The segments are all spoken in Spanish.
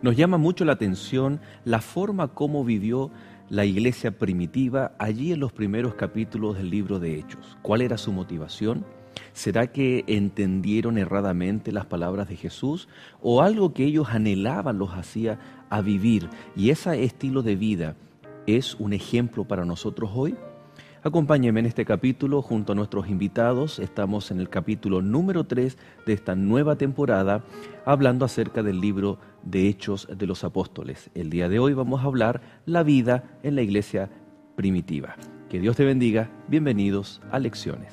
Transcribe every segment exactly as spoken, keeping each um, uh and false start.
Nos llama mucho la atención la forma como vivió la iglesia primitiva allí en los primeros capítulos del libro de Hechos. ¿Cuál era su motivación? ¿Será que entendieron erradamente las palabras de Jesús o algo que ellos anhelaban los hacía a vivir? Y ese estilo de vida es un ejemplo para nosotros hoy. Acompáñenme en este capítulo junto a nuestros invitados. Estamos en el capítulo número tres de esta nueva temporada, hablando acerca del libro de Hechos de los Apóstoles. El día de hoy vamos a hablar la vida en la iglesia primitiva. Que Dios te bendiga. Bienvenidos a Lecciones.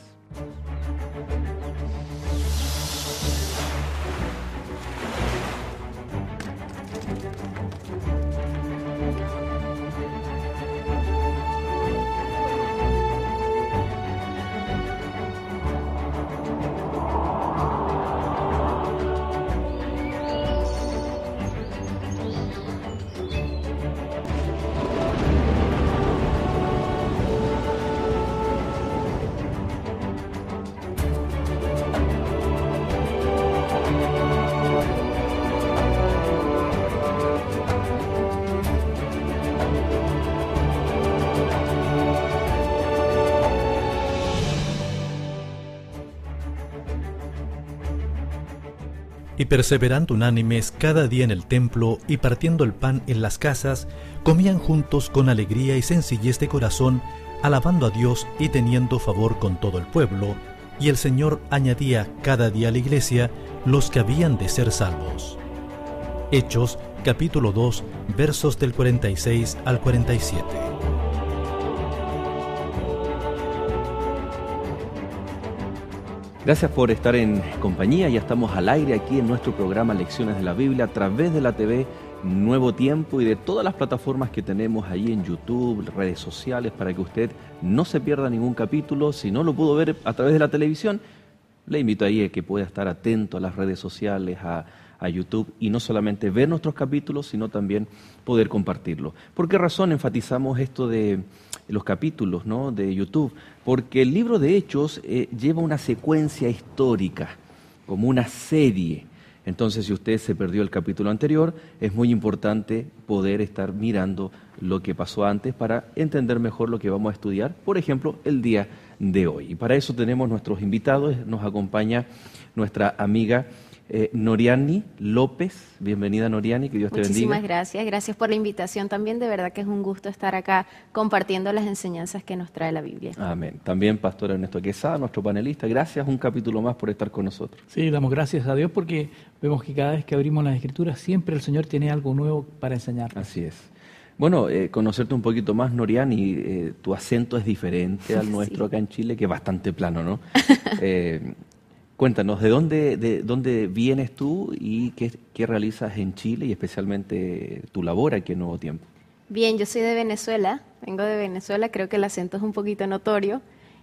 Y perseverando unánimes cada día en el templo y partiendo el pan en las casas, comían juntos con alegría y sencillez de corazón, alabando a Dios y teniendo favor con todo el pueblo. Y el Señor añadía cada día a la iglesia los que habían de ser salvos. Hechos, capítulo dos, versos del cuarenta y seis al cuarenta y siete. Gracias por estar en compañía. Ya estamos al aire aquí en nuestro programa Lecciones de la Biblia a través de la T V Nuevo Tiempo y de todas las plataformas que tenemos ahí en YouTube, redes sociales, para que usted no se pierda ningún capítulo. Si no lo pudo ver a través de la televisión, le invito ahí a que pueda estar atento a las redes sociales, a, a YouTube, y no solamente ver nuestros capítulos, sino también poder compartirlo. ¿Por qué razón enfatizamos esto de los capítulos, ¿no?, de YouTube? Porque el libro de Hechos eh, lleva una secuencia histórica, como una serie. Entonces, si usted se perdió el capítulo anterior, es muy importante poder estar mirando lo que pasó antes para entender mejor lo que vamos a estudiar, por ejemplo, el día de hoy. Y para eso tenemos nuestros invitados. Nos acompaña nuestra amiga Eh, Noriani López. Bienvenida, Noriani, que Dios te bendiga. Muchísimas gracias, gracias por la invitación también. De verdad que es un gusto estar acá compartiendo las enseñanzas que nos trae la Biblia. Amén. También Pastor Ernesto Quesada, nuestro panelista. Gracias, un capítulo más por estar con nosotros. Sí, damos gracias a Dios porque vemos que cada vez que abrimos las Escrituras siempre el Señor tiene algo nuevo para enseñar. Así es. Bueno, eh, conocerte un poquito más, Noriani, eh, tu acento es diferente al nuestro sí. Acá en Chile, que es bastante plano, ¿no? eh, Cuéntanos, ¿de dónde, de dónde vienes tú y qué, qué realizas en Chile y especialmente tu labor aquí en Nuevo Tiempo? Bien, yo soy de Venezuela, vengo de Venezuela, creo que el acento es un poquito notorio.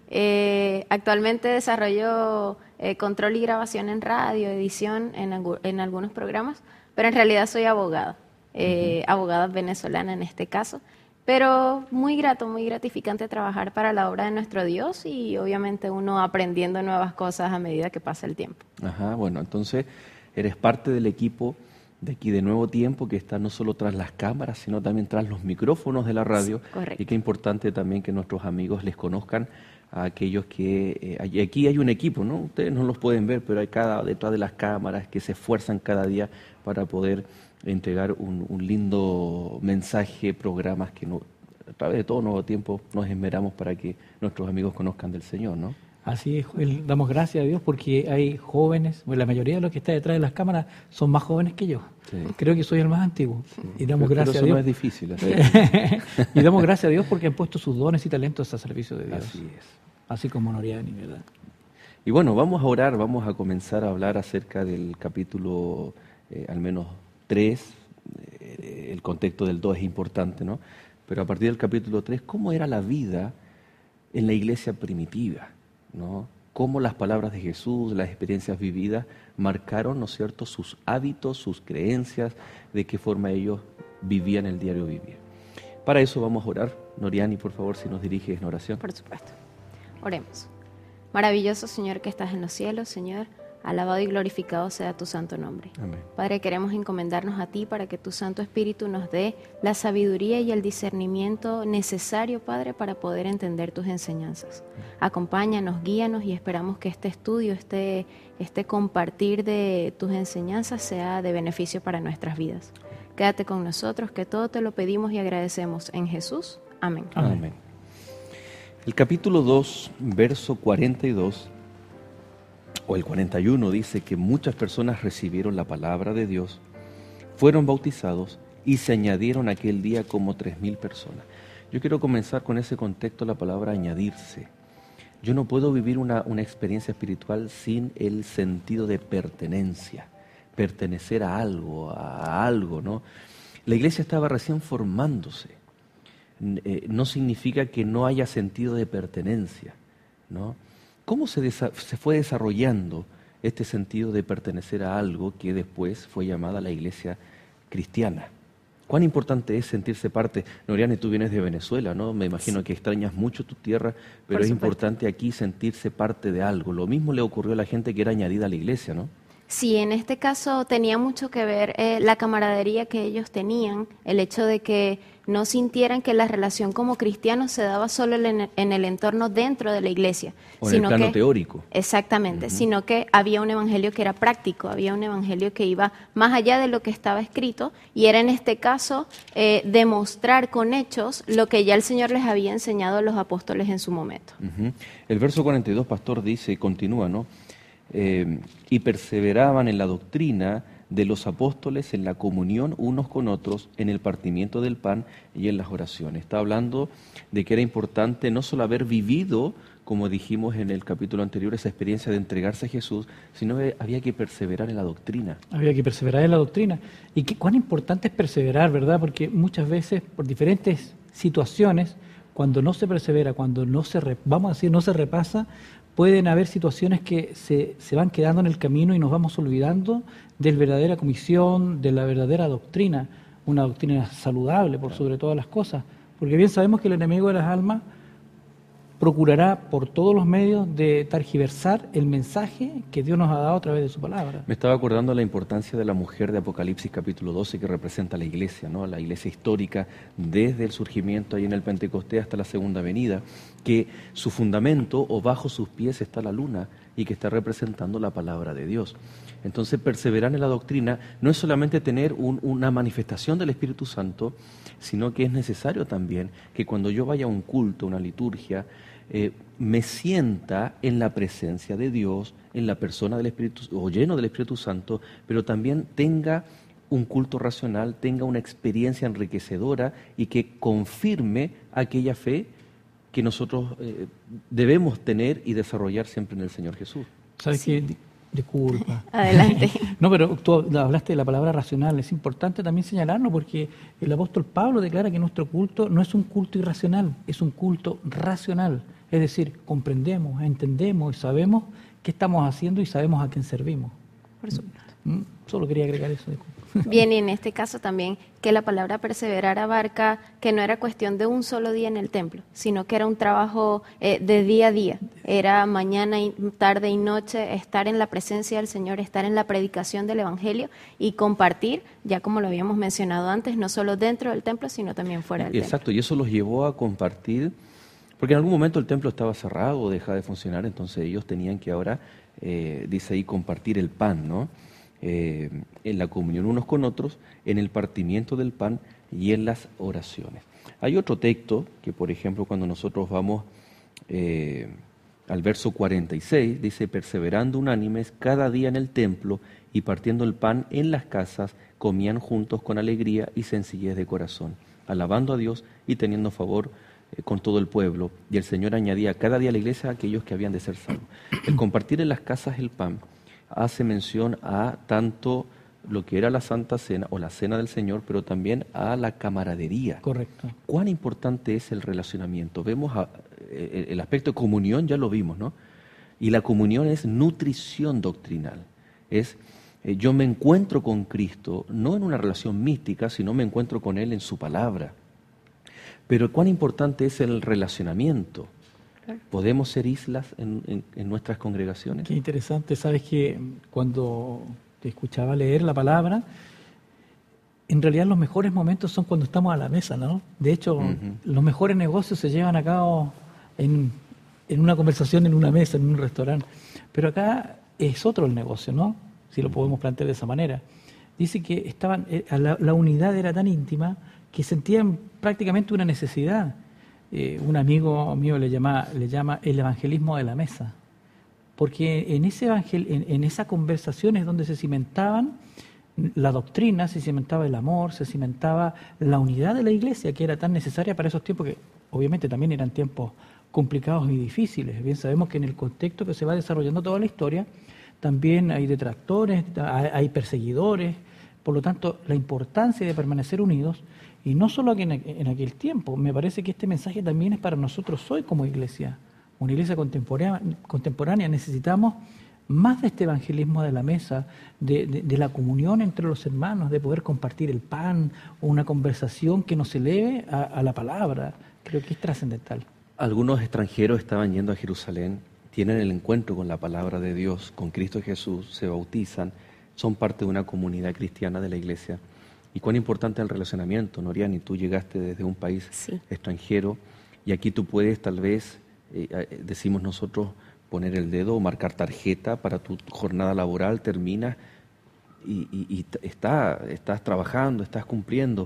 Eh, actualmente desarrollo eh, control y grabación en radio, edición en, en algunos programas, pero en realidad soy abogada, eh, uh-huh. abogada venezolana en este caso. Pero muy grato, muy gratificante trabajar para la obra de nuestro Dios y obviamente uno aprendiendo nuevas cosas a medida que pasa el tiempo. Ajá, bueno, entonces eres parte del equipo de aquí de Nuevo Tiempo que está no solo tras las cámaras, sino también tras los micrófonos de la radio. Sí, correcto. Y qué importante también que nuestros amigos les conozcan a aquellos que... Eh, aquí hay un equipo, ¿no? Ustedes no los pueden ver, pero hay cada detrás de las cámaras que se esfuerzan cada día para poder entregar un, un lindo mensaje, programas que no, a través de todo Nuevo Tiempo nos esmeramos para que nuestros amigos conozcan del Señor, ¿no? Así es, Joel, damos gracias a Dios porque hay jóvenes, bueno, la mayoría de los que está detrás de las cámaras son más jóvenes que yo. Sí. Creo que soy el más antiguo. Sí. Y damos pero, gracias pero eso a Dios. No es difícil. Hacer. Y damos gracias a Dios porque han puesto sus dones y talentos a servicio de Dios. Así es. Así como Noriani, ¿verdad? Y bueno, vamos a orar, vamos a comenzar a hablar acerca del capítulo eh, al menos tres. Eh, el contexto del dos es importante, ¿no? Pero a partir del capítulo tres, ¿cómo era la vida en la iglesia primitiva, ¿no? Cómo las palabras de Jesús, las experiencias vividas marcaron, ¿no es cierto?, sus hábitos, sus creencias, de qué forma ellos vivían el diario vivir. Para eso vamos a orar. Noriani, por favor, si nos diriges en oración. Por supuesto. Oremos. Maravilloso Señor que estás en los cielos, Señor. Alabado y glorificado sea tu santo nombre. Amén. Padre, queremos encomendarnos a ti para que tu Santo Espíritu nos dé la sabiduría y el discernimiento necesario, Padre, para poder entender tus enseñanzas. Acompáñanos, guíanos y esperamos que este estudio, este, este compartir de tus enseñanzas sea de beneficio para nuestras vidas. Quédate con nosotros, que todo te lo pedimos y agradecemos en Jesús. Amén. Amén. Amén. El capítulo dos, verso cuarenta y dos, o el cuarenta y uno, dice que muchas personas recibieron la palabra de Dios, fueron bautizados y se añadieron aquel día como tres mil personas. Yo quiero comenzar con ese contexto, la palabra añadirse. Yo no puedo vivir una, una experiencia espiritual sin el sentido de pertenencia, pertenecer a algo, a algo, ¿no? La iglesia estaba recién formándose. Eh, no significa que no haya sentido de pertenencia, ¿no? ¿Cómo se, desa- se fue desarrollando este sentido de pertenecer a algo que después fue llamada la iglesia cristiana? ¿Cuán importante es sentirse parte? Noriane, tú vienes de Venezuela, ¿no? Me imagino Sí. que extrañas mucho tu tierra, pero Por es supuesto. importante aquí sentirse parte de algo. Lo mismo le ocurrió a la gente que era añadida a la iglesia, ¿no? Sí, en este caso tenía mucho que ver eh, la camaradería que ellos tenían, el hecho de que no sintieran que la relación como cristianos se daba solo en el, en el entorno dentro de la iglesia, O en el plano que, teórico. exactamente, sino que había un evangelio que era práctico, había un evangelio que iba más allá de lo que estaba escrito y era en este caso eh, demostrar con hechos lo que ya el Señor les había enseñado a los apóstoles en su momento. Ujú. El verso cuarenta y dos, pastor, dice, continúa, ¿no? Eh, y perseveraban en la doctrina de los apóstoles, en la comunión unos con otros, en el partimiento del pan y en las oraciones. Está hablando de que era importante no solo haber vivido, como dijimos en el capítulo anterior, esa experiencia de entregarse a Jesús, sino que había que perseverar en la doctrina. Había que perseverar en la doctrina. Y que, cuán importante es perseverar, ¿verdad? Porque muchas veces, por diferentes situaciones, cuando no se persevera, cuando no se, re- vamos a decir, no se repasa, pueden haber situaciones que se, se van quedando en el camino y nos vamos olvidando de la verdadera comisión, de la verdadera doctrina, una doctrina saludable por sobre todas las cosas. Porque bien sabemos que el enemigo de las almas procurará por todos los medios de tergiversar el mensaje que Dios nos ha dado a través de su palabra. Me estaba acordando de la importancia de la mujer de Apocalipsis capítulo doce, que representa a la iglesia, ¿no? La iglesia histórica desde el surgimiento ahí en el Pentecostés hasta la segunda venida, que su fundamento o bajo sus pies está la luna y que está representando la palabra de Dios. Entonces, perseverar en la doctrina no es solamente tener un, una manifestación del Espíritu Santo, sino que es necesario también que cuando yo vaya a un culto, una liturgia, eh, me sienta en la presencia de Dios, en la persona del Espíritu, o lleno del Espíritu Santo, pero también tenga un culto racional, tenga una experiencia enriquecedora y que confirme aquella fe que nosotros eh, debemos tener y desarrollar siempre en el Señor Jesús. ¿Sabes qué? Di- Disculpa. Adelante. No, pero tú hablaste de la palabra racional. Es importante también señalarlo porque el apóstol Pablo declara que nuestro culto no es un culto irracional, es un culto racional. Es decir, comprendemos, entendemos y sabemos qué estamos haciendo y sabemos a quién servimos. Por supuesto. Mm, Solo quería agregar eso. disculpa. Bien, y en este caso también que la palabra perseverar abarca que no era cuestión de un solo día en el templo, sino que era un trabajo eh, de día a día. Era mañana, y tarde y noche estar en la presencia del Señor, estar en la predicación del Evangelio y compartir, ya como lo habíamos mencionado antes, no solo dentro del templo, sino también fuera del Exacto, y eso los llevó a compartir, porque en algún momento el templo estaba cerrado o dejaba de funcionar, entonces ellos tenían que ahora, eh, dice ahí, compartir el pan, ¿no? Eh, en la comunión unos con otros, en el partimiento del pan y en las oraciones. Hay otro texto que, por ejemplo, cuando nosotros vamos eh, al verso cuarenta y seis, dice, perseverando unánimes cada día en el templo y partiendo el pan en las casas, comían juntos con alegría y sencillez de corazón, alabando a Dios y teniendo favor eh, con todo el pueblo. Y el Señor añadía cada día a la iglesia a aquellos que habían de ser salvos. El compartir en las casas el pan hace mención a tanto lo que era la Santa Cena o la Cena del Señor, pero también a la camaradería. Correcto. ¿Cuán importante es el relacionamiento? Vemos a, eh, el aspecto de comunión, ya lo vimos, ¿no? Y la comunión es nutrición doctrinal. Es eh, yo me encuentro con Cristo, no en una relación mística, sino me encuentro con Él en su palabra. Pero cuán importante es el relacionamiento. Claro. ¿Podemos ser islas en, en, en nuestras congregaciones? Qué interesante. Sabes que cuando te escuchaba leer la palabra, en realidad los mejores momentos son cuando estamos a la mesa, ¿no? De hecho, uh-huh. los mejores negocios se llevan a cabo en, en una conversación, en una mesa, en un restaurante. Pero acá es otro el negocio, ¿no? Si lo uh-huh. podemos plantear de esa manera. Dice que estaban, la, la unidad era tan íntima que sentían prácticamente una necesidad. Eh, un amigo mío le llama, le llama el evangelismo de la mesa. Porque en, ese evangel, en, en esa conversación es donde se cimentaban la doctrina, se cimentaba el amor, se cimentaba la unidad de la iglesia, que era tan necesaria para esos tiempos que obviamente también eran tiempos complicados y difíciles. Bien sabemos que en el contexto que se va desarrollando toda la historia, también hay detractores, hay perseguidores, por lo tanto, la importancia de permanecer unidos, y no solo en, en aquel tiempo, me parece que este mensaje también es para nosotros hoy como iglesia, una iglesia contemporánea, contemporánea necesitamos más de este evangelismo de la mesa, de, de, de la comunión entre los hermanos, de poder compartir el pan, o una conversación que nos eleve a, a la palabra. Creo que es trascendental. Algunos extranjeros estaban yendo a Jerusalén, tienen el encuentro con la palabra de Dios, con Cristo Jesús, se bautizan, son parte de una comunidad cristiana de la iglesia. Y cuán importante es el relacionamiento, Noriani, tú llegaste desde un país sí. extranjero y aquí tú puedes tal vez, eh, decimos nosotros, poner el dedo o marcar tarjeta para tu jornada laboral, terminas y, y, y está, estás trabajando, estás cumpliendo.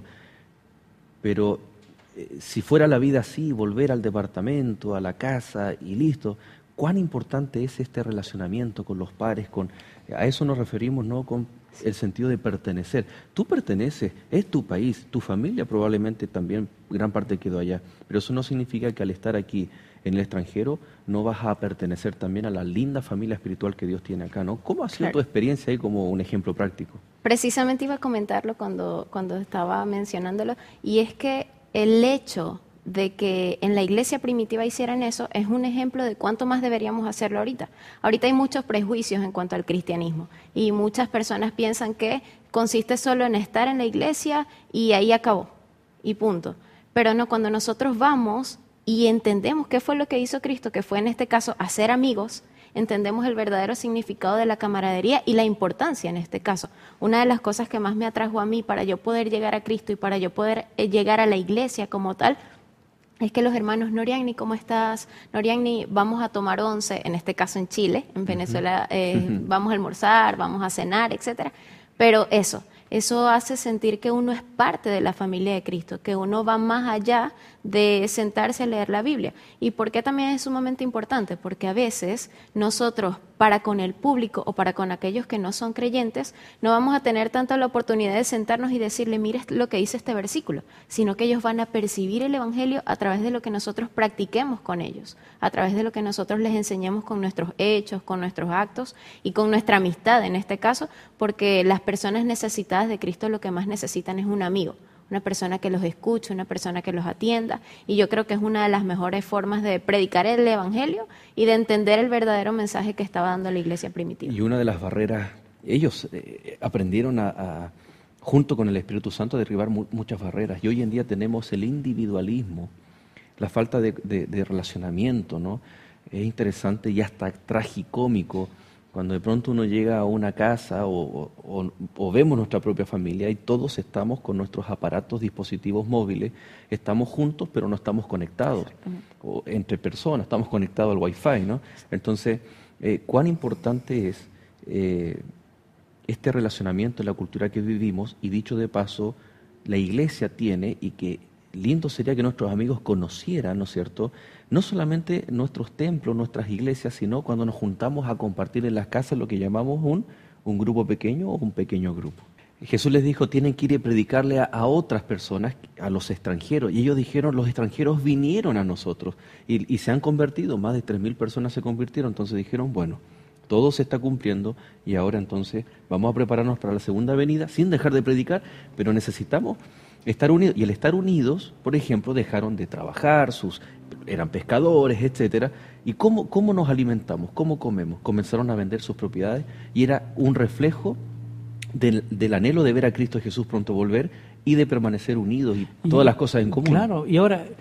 Pero eh, si fuera la vida así, volver al departamento, a la casa y listo, cuán importante es este relacionamiento con los pares, con, a eso nos referimos, ¿no? Con el sentido de pertenecer. Tú perteneces, es tu país, tu familia probablemente también, gran parte quedó allá, pero eso no significa que al estar aquí en el extranjero no vas a pertenecer también a la linda familia espiritual que Dios tiene acá, ¿no? ¿Cómo ha sido claro. tu experiencia ahí como un ejemplo práctico? Precisamente iba a comentarlo cuando, cuando estaba mencionándolo, y es que el hecho de que en la iglesia primitiva hicieran eso es un ejemplo de cuánto más deberíamos hacerlo ahorita. Ahorita hay muchos prejuicios en cuanto al cristianismo y muchas personas piensan que consiste solo en estar en la iglesia y ahí acabó, y punto. Pero no, cuando nosotros vamos y entendemos qué fue lo que hizo Cristo, que fue en este caso hacer amigos, entendemos el verdadero significado de la camaradería y la importancia en este caso. Una de las cosas que más me atrajo a mí para yo poder llegar a Cristo y para yo poder llegar a la iglesia como tal, es que los hermanos, Noriani, ¿cómo estás? Noriani, vamos a tomar once, en este caso en Chile, en Venezuela eh, uh-huh. vamos a almorzar, vamos a cenar, etcétera. Pero eso, eso hace sentir que uno es parte de la familia de Cristo, que uno va más allá de sentarse a leer la Biblia. ¿Y por qué también es sumamente importante? Porque a veces nosotros, para con el público o para con aquellos que no son creyentes, no vamos a tener tanto la oportunidad de sentarnos y decirle, mire lo que dice este versículo, sino que ellos van a percibir el Evangelio a través de lo que nosotros practiquemos con ellos, a través de lo que nosotros les enseñemos con nuestros hechos, con nuestros actos y con nuestra amistad en este caso, porque las personas necesitadas de Cristo lo que más necesitan es un amigo, una persona que los escuche, una persona que los atienda, y yo creo que es una de las mejores formas de predicar el Evangelio y de entender el verdadero mensaje que estaba dando la iglesia primitiva. Y una de las barreras, ellos eh, aprendieron a, a, junto con el Espíritu Santo, a derribar mu- muchas barreras, y hoy en día tenemos el individualismo, la falta de, de, de relacionamiento, ¿no? Es interesante y hasta tragicómico cuando de pronto uno llega a una casa o, o, o vemos nuestra propia familia y todos estamos con nuestros aparatos, dispositivos móviles, estamos juntos pero no estamos conectados, o entre personas, estamos conectados al Wi-Fi, ¿no? Entonces, eh, cuán importante es eh, este relacionamiento en la cultura que vivimos, y dicho de paso, la iglesia tiene, y que lindo sería que nuestros amigos conocieran, ¿no es cierto?, no solamente nuestros templos, nuestras iglesias, sino cuando nos juntamos a compartir en las casas lo que llamamos un, un grupo pequeño o un pequeño grupo. Jesús les dijo, tienen que ir y predicarle a, a otras personas, a los extranjeros, y ellos dijeron, los extranjeros vinieron a nosotros, y, y se han convertido, más de tres mil personas se convirtieron, entonces dijeron, bueno, todo se está cumpliendo, y ahora entonces vamos a prepararnos para la segunda venida, sin dejar de predicar, pero necesitamos estar unidos, y al estar unidos, por ejemplo, dejaron de trabajar, sus eran pescadores, etcétera, y cómo, cómo nos alimentamos, cómo comemos, comenzaron a vender sus propiedades, y era un reflejo del, del anhelo de ver a Cristo Jesús pronto volver y de permanecer unidos y todas y, las cosas en común. Claro, y ahora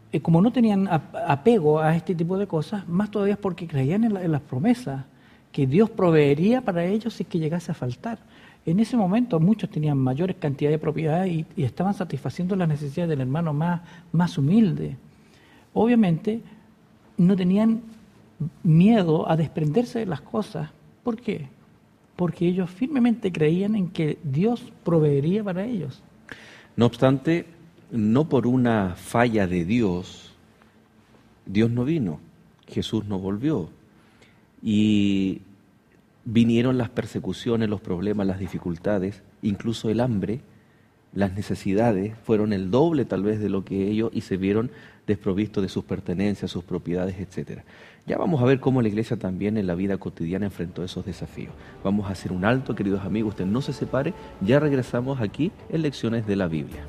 eh, como no tenían apego a este tipo de cosas, más todavía es porque creían en, la, en las promesas, que Dios proveería para ellos si es que llegase a faltar. En ese momento muchos tenían mayores cantidades de propiedades y, y estaban satisfaciendo las necesidades del hermano más, más humilde. Obviamente no tenían miedo a desprenderse de las cosas. ¿Por qué? Porque ellos firmemente creían en que Dios proveería para ellos. No obstante, no por una falla de Dios, Dios no vino, Jesús no volvió. Y vinieron las persecuciones, los problemas, las dificultades, incluso el hambre, las necesidades, fueron el doble tal vez de lo que ellos, y se vieron desprovistos de sus pertenencias, sus propiedades, etcétera. Ya vamos a ver cómo la iglesia también en la vida cotidiana enfrentó esos desafíos. Vamos a hacer un alto, queridos amigos, usted no se separe, ya regresamos aquí en Lecciones de la Biblia.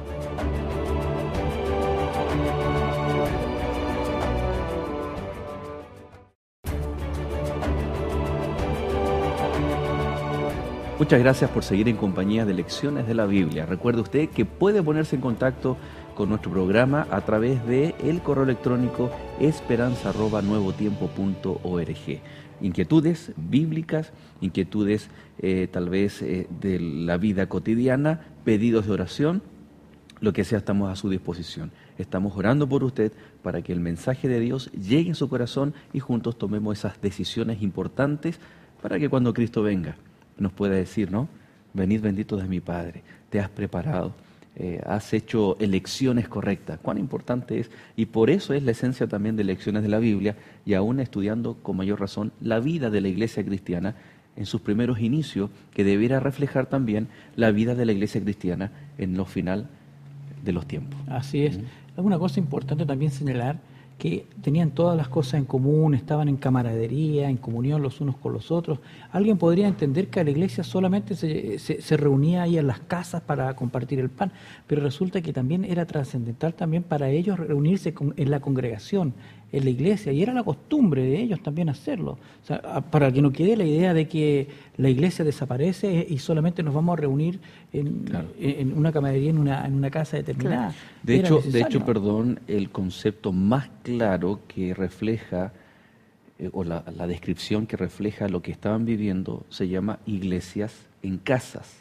Muchas gracias por seguir en compañía de Lecciones de la Biblia. Recuerde usted que puede ponerse en contacto con nuestro programa a través de el correo electrónico esperanza arroba nuevo tiempo punto org. Inquietudes bíblicas, inquietudes eh, tal vez eh, de la vida cotidiana, pedidos de oración, lo que sea, estamos a su disposición. Estamos orando por usted para que el mensaje de Dios llegue en su corazón y juntos tomemos esas decisiones importantes para que cuando Cristo venga nos pueda decir, ¿no? Venid benditos de mi Padre, te has preparado, eh, has hecho elecciones correctas. Cuán importante es, y por eso es la esencia también de Lecciones de la Biblia, y aún estudiando con mayor razón la vida de la iglesia cristiana en sus primeros inicios, que debiera reflejar también la vida de la iglesia cristiana en lo final de los tiempos. Así es. Uh-huh. Una cosa importante también señalar, que tenían todas las cosas en común, estaban en camaradería, en comunión los unos con los otros. Alguien podría entender que la iglesia solamente se, se, se reunía ahí en las casas para compartir el pan, pero resulta que también era trascendental también para ellos reunirse con, en la congregación, en la iglesia, y era la costumbre de ellos también hacerlo. O sea, para que no quede la idea de que la iglesia desaparece y solamente nos vamos a reunir en, claro. en una camaradería, en una, en una casa determinada. Claro. De era hecho, necesario. de hecho, perdón, el concepto más claro que refleja, eh, o la, la descripción que refleja lo que estaban viviendo, se llama iglesias en casas.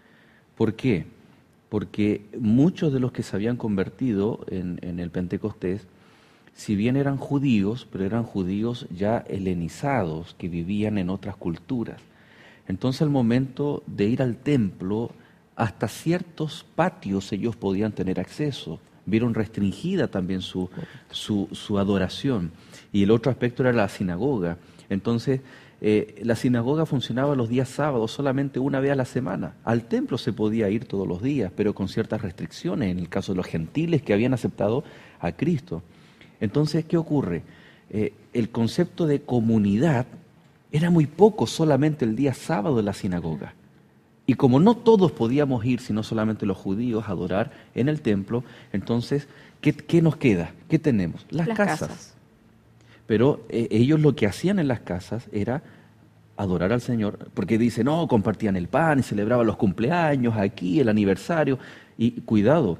¿Por qué? Porque muchos de los que se habían convertido en, en el Pentecostés, si bien eran judíos, pero eran judíos ya helenizados, que vivían en otras culturas. Entonces, al momento de ir al templo, hasta ciertos patios ellos podían tener acceso. Vieron restringida también su, su, su adoración. Y el otro aspecto era la sinagoga. Entonces, eh, la sinagoga funcionaba los días sábados solamente una vez a la semana. Al templo se podía ir todos los días, pero con ciertas restricciones, en el caso de los gentiles que habían aceptado a Cristo. Entonces, ¿qué ocurre? Eh, el concepto de comunidad era muy poco, solamente el día sábado en la sinagoga. Y como no todos podíamos ir, sino solamente los judíos, a adorar en el templo, entonces, ¿qué, qué nos queda? ¿Qué tenemos? Las, las casas. casas. Pero eh, ellos lo que hacían en las casas era adorar al Señor, porque dicen, no, compartían el pan y celebraban los cumpleaños aquí, el aniversario. Y cuidado,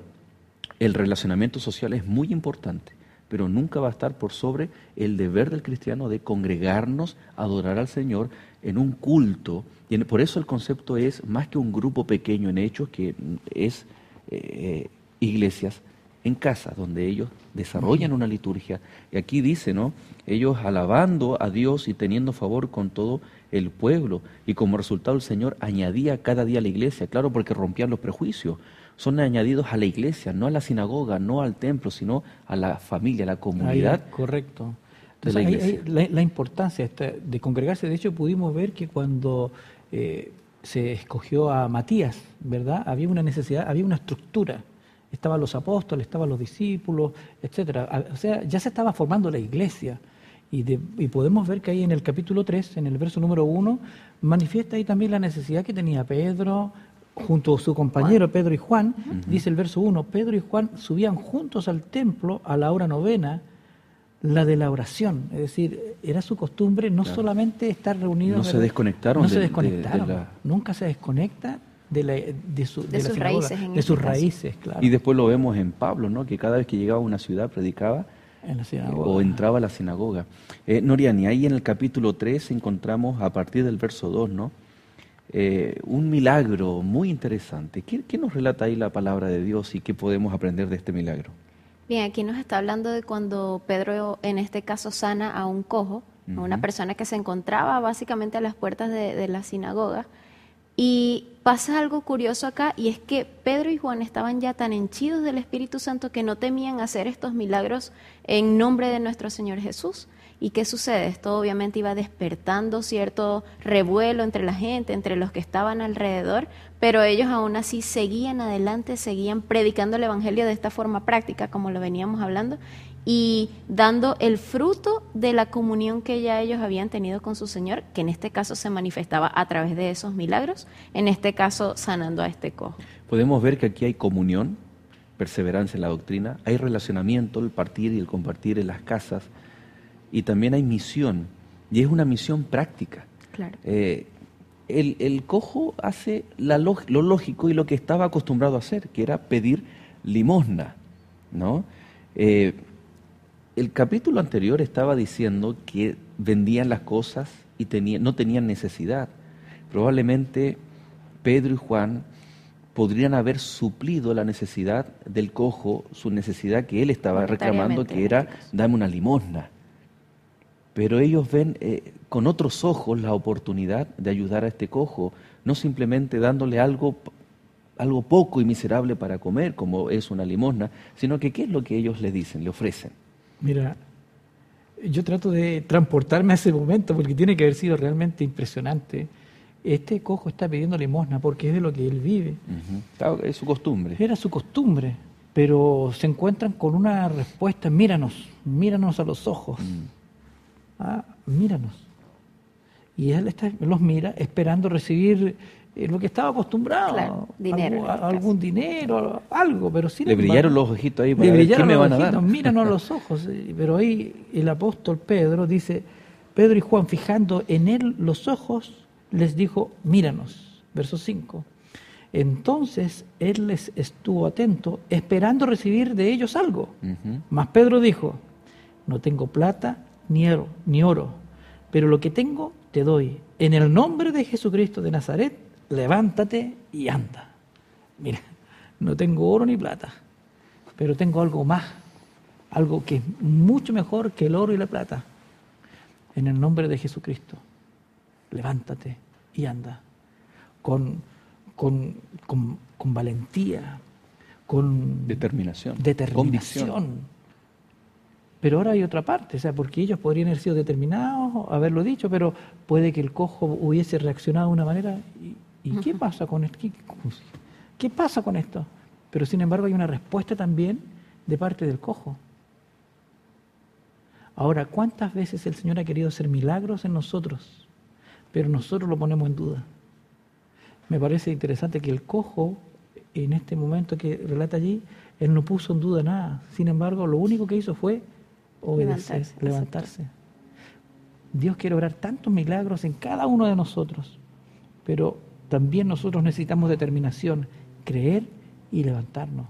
el relacionamiento social es muy importante, pero nunca va a estar por sobre el deber del cristiano de congregarnos, adorar al Señor en un culto. Y en, por eso el concepto es más que un grupo pequeño en hechos, que es eh, iglesias en casa, donde ellos desarrollan una liturgia. Y aquí dice, ¿no? Ellos alabando a Dios y teniendo favor con todo el pueblo. Y como resultado el Señor añadía cada día a la iglesia, claro, porque rompían los prejuicios. Son añadidos a la iglesia, no a la sinagoga, no al templo, sino a la familia, a la comunidad. Ahí, correcto. Entonces, de la, hay, hay la, la importancia esta de congregarse. De hecho, pudimos ver que cuando eh, se escogió a Matías, ¿verdad? Había una necesidad, había una estructura. Estaban los apóstoles, estaban los discípulos, etcétera. O sea, ya se estaba formando la iglesia. Y, de, y podemos ver que ahí en el capítulo tres, en el verso número uno, manifiesta ahí también la necesidad que tenía Pedro, junto a su compañero Juan. Pedro y Juan. Uh-huh. Dice el verso uno, Pedro y Juan subían juntos al templo a la hora novena, la de la oración. Es decir, era su costumbre no claro. solamente estar reunidos. No se desconectaron. No de, se desconectaron. De, de la... Nunca se desconecta de, la, de, su, de, de sus la raíces, de este sus caso. raíces, claro. Y después lo vemos en Pablo, ¿no? Que cada vez que llegaba a una ciudad predicaba En la eh, sinagoga. o entraba a la sinagoga. Eh, Noriani, ahí en el capítulo tres encontramos a partir del verso dos, ¿no? Eh, un milagro muy interesante. ¿Qué, ¿Qué nos relata ahí la palabra de Dios y qué podemos aprender de este milagro? Bien, aquí nos está hablando de cuando Pedro, en este caso, sana a un cojo, uh-huh. a una persona que se encontraba básicamente a las puertas de, de la sinagoga. Y pasa algo curioso acá, y es que Pedro y Juan estaban ya tan henchidos del Espíritu Santo que no temían hacer estos milagros en nombre de nuestro Señor Jesús. ¿Y qué sucede? Esto obviamente iba despertando cierto revuelo entre la gente, entre los que estaban alrededor, pero ellos aún así seguían adelante, seguían predicando el Evangelio de esta forma práctica, como lo veníamos hablando, y dando el fruto de la comunión que ya ellos habían tenido con su Señor, que en este caso se manifestaba a través de esos milagros, en este caso sanando a este cojo. Podemos ver que aquí hay comunión, perseverancia en la doctrina, hay relacionamiento, el partir y el compartir en las casas, y también hay misión, y es una misión práctica. Claro. Eh, el, el cojo hace la, lo, lo lógico y lo que estaba acostumbrado a hacer, que era pedir limosna, ¿no? Eh, el capítulo anterior estaba diciendo que vendían las cosas y tenía, no tenían necesidad. Probablemente Pedro y Juan podrían haber suplido la necesidad del cojo, su necesidad que él estaba reclamando, que era dame una limosna. Pero ellos ven eh, con otros ojos la oportunidad de ayudar a este cojo, no simplemente dándole algo, algo poco y miserable para comer, como es una limosna, sino que ¿qué es lo que ellos le dicen, le ofrecen? Mira, yo trato de transportarme a ese momento porque tiene que haber sido realmente impresionante. Este cojo está pidiendo limosna porque es de lo que él vive. Uh-huh. Es su costumbre. Era su costumbre, pero se encuentran con una respuesta, míranos, míranos a los ojos. Mm. Ah, míranos. Y él está, los mira esperando recibir eh, lo que estaba acostumbrado, claro, dinero, algo, algún dinero, algo, pero sin le embargo, brillaron los ojitos ahí para le ver brillaron qué me los van a ojitos, dar. Míranos a los ojos. Pero ahí el apóstol Pedro dice, Pedro y Juan, fijando en él los ojos, les dijo, míranos. Verso cinco. Entonces él les estuvo atento, esperando recibir de ellos algo. Uh-huh. Mas Pedro dijo, no tengo plata ni oro, ni oro, pero lo que tengo te doy. En el nombre de Jesucristo de Nazaret, levántate y anda. Mira, no tengo oro ni plata, pero tengo algo más, algo que es mucho mejor que el oro y la plata. En el nombre de Jesucristo, levántate y anda. Con, con, con, con valentía, con determinación, determinación. Convicción. Pero ahora hay otra parte, o sea, porque ellos podrían haber sido determinados, haberlo dicho, pero puede que el cojo hubiese reaccionado de una manera. ¿Y, y uh-huh. qué pasa con esto? ¿Qué, ¿Qué pasa con esto? Pero sin embargo hay una respuesta también de parte del cojo. Ahora, ¿cuántas veces el Señor ha querido hacer milagros en nosotros, pero nosotros lo ponemos en duda? Me parece interesante que el cojo, en este momento que relata allí, él no puso en duda nada. Sin embargo, lo único que hizo fue obedecer, levantarse. levantarse. Dios quiere obrar tantos milagros en cada uno de nosotros, pero también nosotros necesitamos determinación, creer y levantarnos.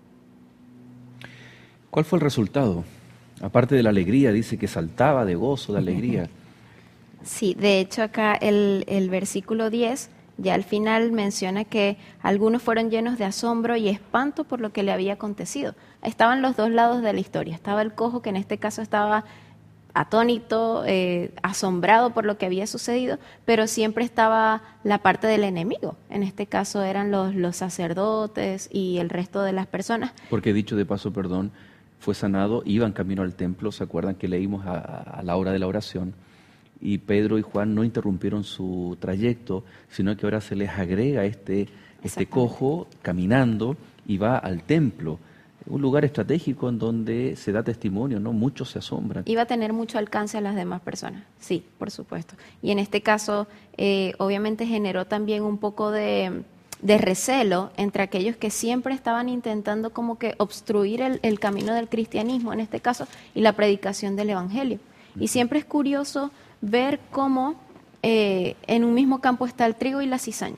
¿Cuál fue el resultado? Aparte de la alegría, dice que saltaba de gozo, de alegría. Sí, de hecho acá el, el versículo diez ya al final menciona que algunos fueron llenos de asombro y espanto por lo que le había acontecido. Estaban los dos lados de la historia. Estaba el cojo, que en este caso estaba atónito, eh, asombrado por lo que había sucedido, pero siempre estaba la parte del enemigo. En este caso eran los, los sacerdotes y el resto de las personas. Porque dicho de paso, perdón, fue sanado, iban camino al templo, ¿se acuerdan que leímos a, a la hora de la oración? Y Pedro y Juan no interrumpieron su trayecto, sino que ahora se les agrega este, este cojo caminando y va al templo, un lugar estratégico en donde se da testimonio, ¿no? Muchos se asombran. Iba a tener mucho alcance a las demás personas, sí, por supuesto. Y en este caso, eh, obviamente generó también un poco de, de recelo entre aquellos que siempre estaban intentando como que obstruir el, el camino del cristianismo, en este caso, y la predicación del evangelio. Y siempre es curioso ver cómo eh, en un mismo campo está el trigo y la cizaña.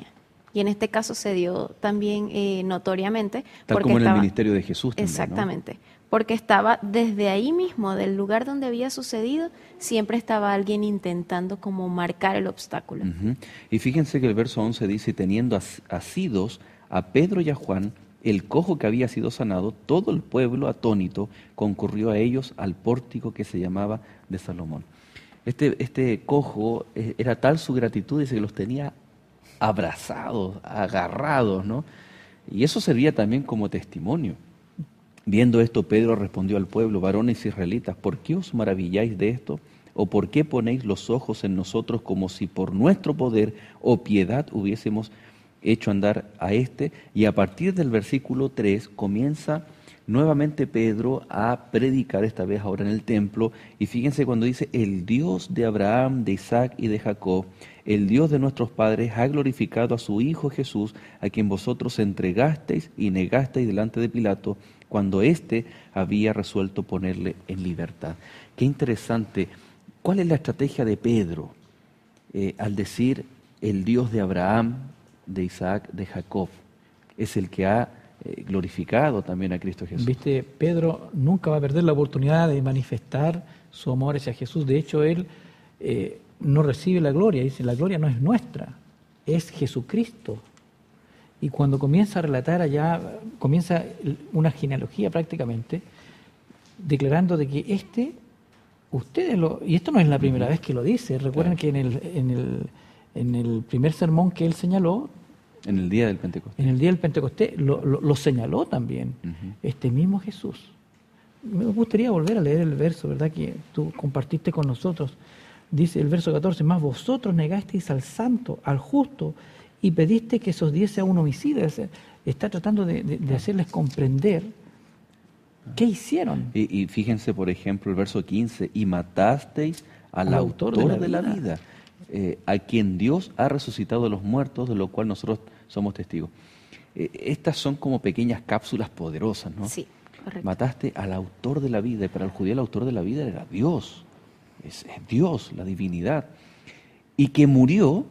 Y en este caso se dio también eh, notoriamente. Tal porque como en estaba, el ministerio de Jesús también, exactamente, ¿no? Porque estaba desde ahí mismo, del lugar donde había sucedido, siempre estaba alguien intentando como marcar el obstáculo. Uh-huh. Y fíjense que el verso once dice, teniendo as- asidos a Pedro y a Juan, el cojo que había sido sanado, todo el pueblo atónito concurrió a ellos al pórtico que se llamaba de Salomón. Este, este cojo, eh, era tal su gratitud, dice que los tenía abrazados, agarrados, ¿no? Y eso servía también como testimonio. Viendo esto, Pedro respondió al pueblo, varones israelitas, ¿por qué os maravilláis de esto? ¿O por qué ponéis los ojos en nosotros como si por nuestro poder o piedad hubiésemos hecho andar a este? Y a partir del versículo tres comienza nuevamente Pedro a predicar, esta vez ahora en el templo, y fíjense cuando dice, el Dios de Abraham, de Isaac y de Jacob, el Dios de nuestros padres, ha glorificado a su Hijo Jesús, a quien vosotros entregasteis y negasteis delante de Pilato, cuando éste había resuelto ponerle en libertad. Qué interesante. ¿Cuál es la estrategia de Pedro eh, al decir el Dios de Abraham, de Isaac, de Jacob? Es el que ha eh, glorificado también a Cristo Jesús. Viste, Pedro nunca va a perder la oportunidad de manifestar su amor hacia Jesús. De hecho, él eh, no recibe la gloria. Dice, la gloria no es nuestra, es Jesucristo. Y cuando comienza a relatar allá, comienza una genealogía prácticamente, declarando de que este, ustedes lo, y esto no es la primera vez que lo dice, recuerden que en el, en el, en el primer sermón que él señaló, en el día del Pentecostés, en el día del Pentecostés, lo, lo, lo señaló también, uh-huh. este mismo Jesús. Me gustaría volver a leer el verso, ¿verdad?, que tú compartiste con nosotros. Dice el verso catorce, más vosotros negasteis al santo, al justo, y pediste que se os diese a un homicida. Está tratando de, de, de hacerles comprender qué hicieron. Y, y fíjense, por ejemplo, el verso quince, y matasteis al, al autor, autor de la, de la vida, vida eh, a quien Dios ha resucitado de los muertos, de lo cual nosotros somos testigos. Eh, estas son como pequeñas cápsulas poderosas, ¿no? Sí, correcto. Mataste al autor de la vida, y para el judío el autor de la vida era Dios, es, es Dios, la divinidad, y que murió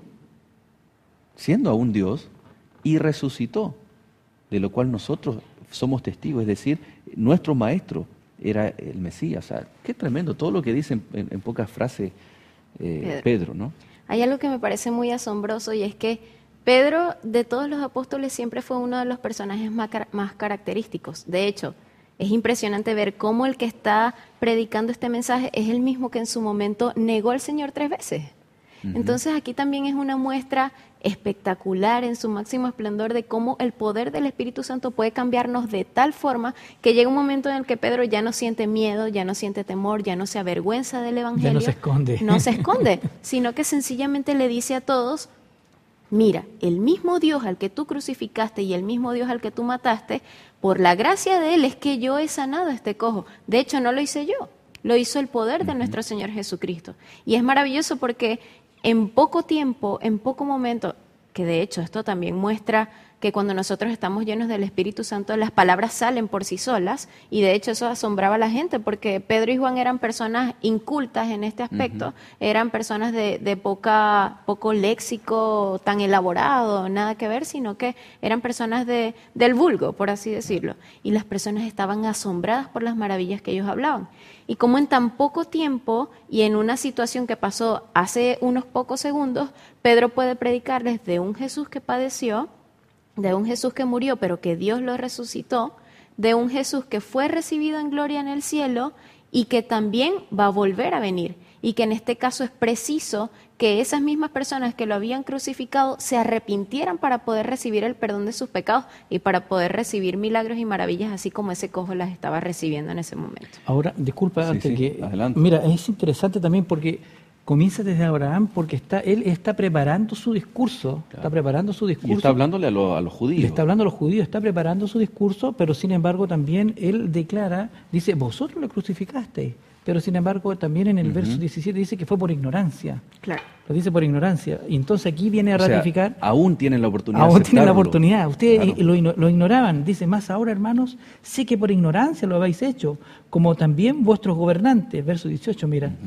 siendo aún Dios, y resucitó, de lo cual nosotros somos testigos, es decir, nuestro maestro era el Mesías. O sea, qué tremendo, todo lo que dice en, en, en pocas frases eh, Pedro. Pedro, ¿no? Hay algo que me parece muy asombroso, y es que Pedro, de todos los apóstoles, siempre fue uno de los personajes más, más característicos. De hecho, es impresionante ver cómo el que está predicando este mensaje es el mismo que en su momento negó al Señor tres veces. Entonces aquí también es una muestra espectacular en su máximo esplendor de cómo el poder del Espíritu Santo puede cambiarnos de tal forma que llega un momento en el que Pedro ya no siente miedo, ya no siente temor, ya no se avergüenza del Evangelio. Ya no se esconde. No se esconde, sino que sencillamente le dice a todos, mira, el mismo Dios al que tú crucificaste y el mismo Dios al que tú mataste, por la gracia de Él es que yo he sanado a este cojo. De hecho, no lo hice yo, lo hizo el poder de nuestro Señor Jesucristo. Y es maravilloso porque en poco tiempo, en poco momento, que de hecho esto también muestra que cuando nosotros estamos llenos del Espíritu Santo, las palabras salen por sí solas, y de hecho eso asombraba a la gente, porque Pedro y Juan eran personas incultas en este aspecto, uh-huh. eran personas de, de poca, poco léxico tan elaborado, nada que ver, sino que eran personas de, del vulgo, por así decirlo, y las personas estaban asombradas por las maravillas que ellos hablaban. Y como en tan poco tiempo y en una situación que pasó hace unos pocos segundos, Pedro puede predicarles de un Jesús que padeció, de un Jesús que murió pero que Dios lo resucitó, de un Jesús que fue recibido en gloria en el cielo y que también va a volver a venir, y que en este caso es preciso que esas mismas personas que lo habían crucificado se arrepintieran para poder recibir el perdón de sus pecados y para poder recibir milagros y maravillas así como ese cojo las estaba recibiendo en ese momento. Ahora, disculpa, sí, antes sí, que... adelante. Mira, es interesante también porque comienza desde Abraham, porque está él está preparando su discurso, claro. está preparando su discurso. Y está hablándole a, lo, a los judíos. Le está hablando a los judíos, está preparando su discurso, pero sin embargo también él declara, dice, vosotros lo crucificasteis, pero sin embargo también en el uh-huh. verso diecisiete dice que fue por ignorancia. Claro. Lo dice por ignorancia. Y entonces aquí viene a ratificar... O sea, aún tienen la oportunidad Aún de tienen la oportunidad. Ustedes claro. lo, lo ignoraban. Dice, más ahora, hermanos, sé que por ignorancia lo habéis hecho, como también vuestros gobernantes. Verso dieciocho, mira. Uh-huh.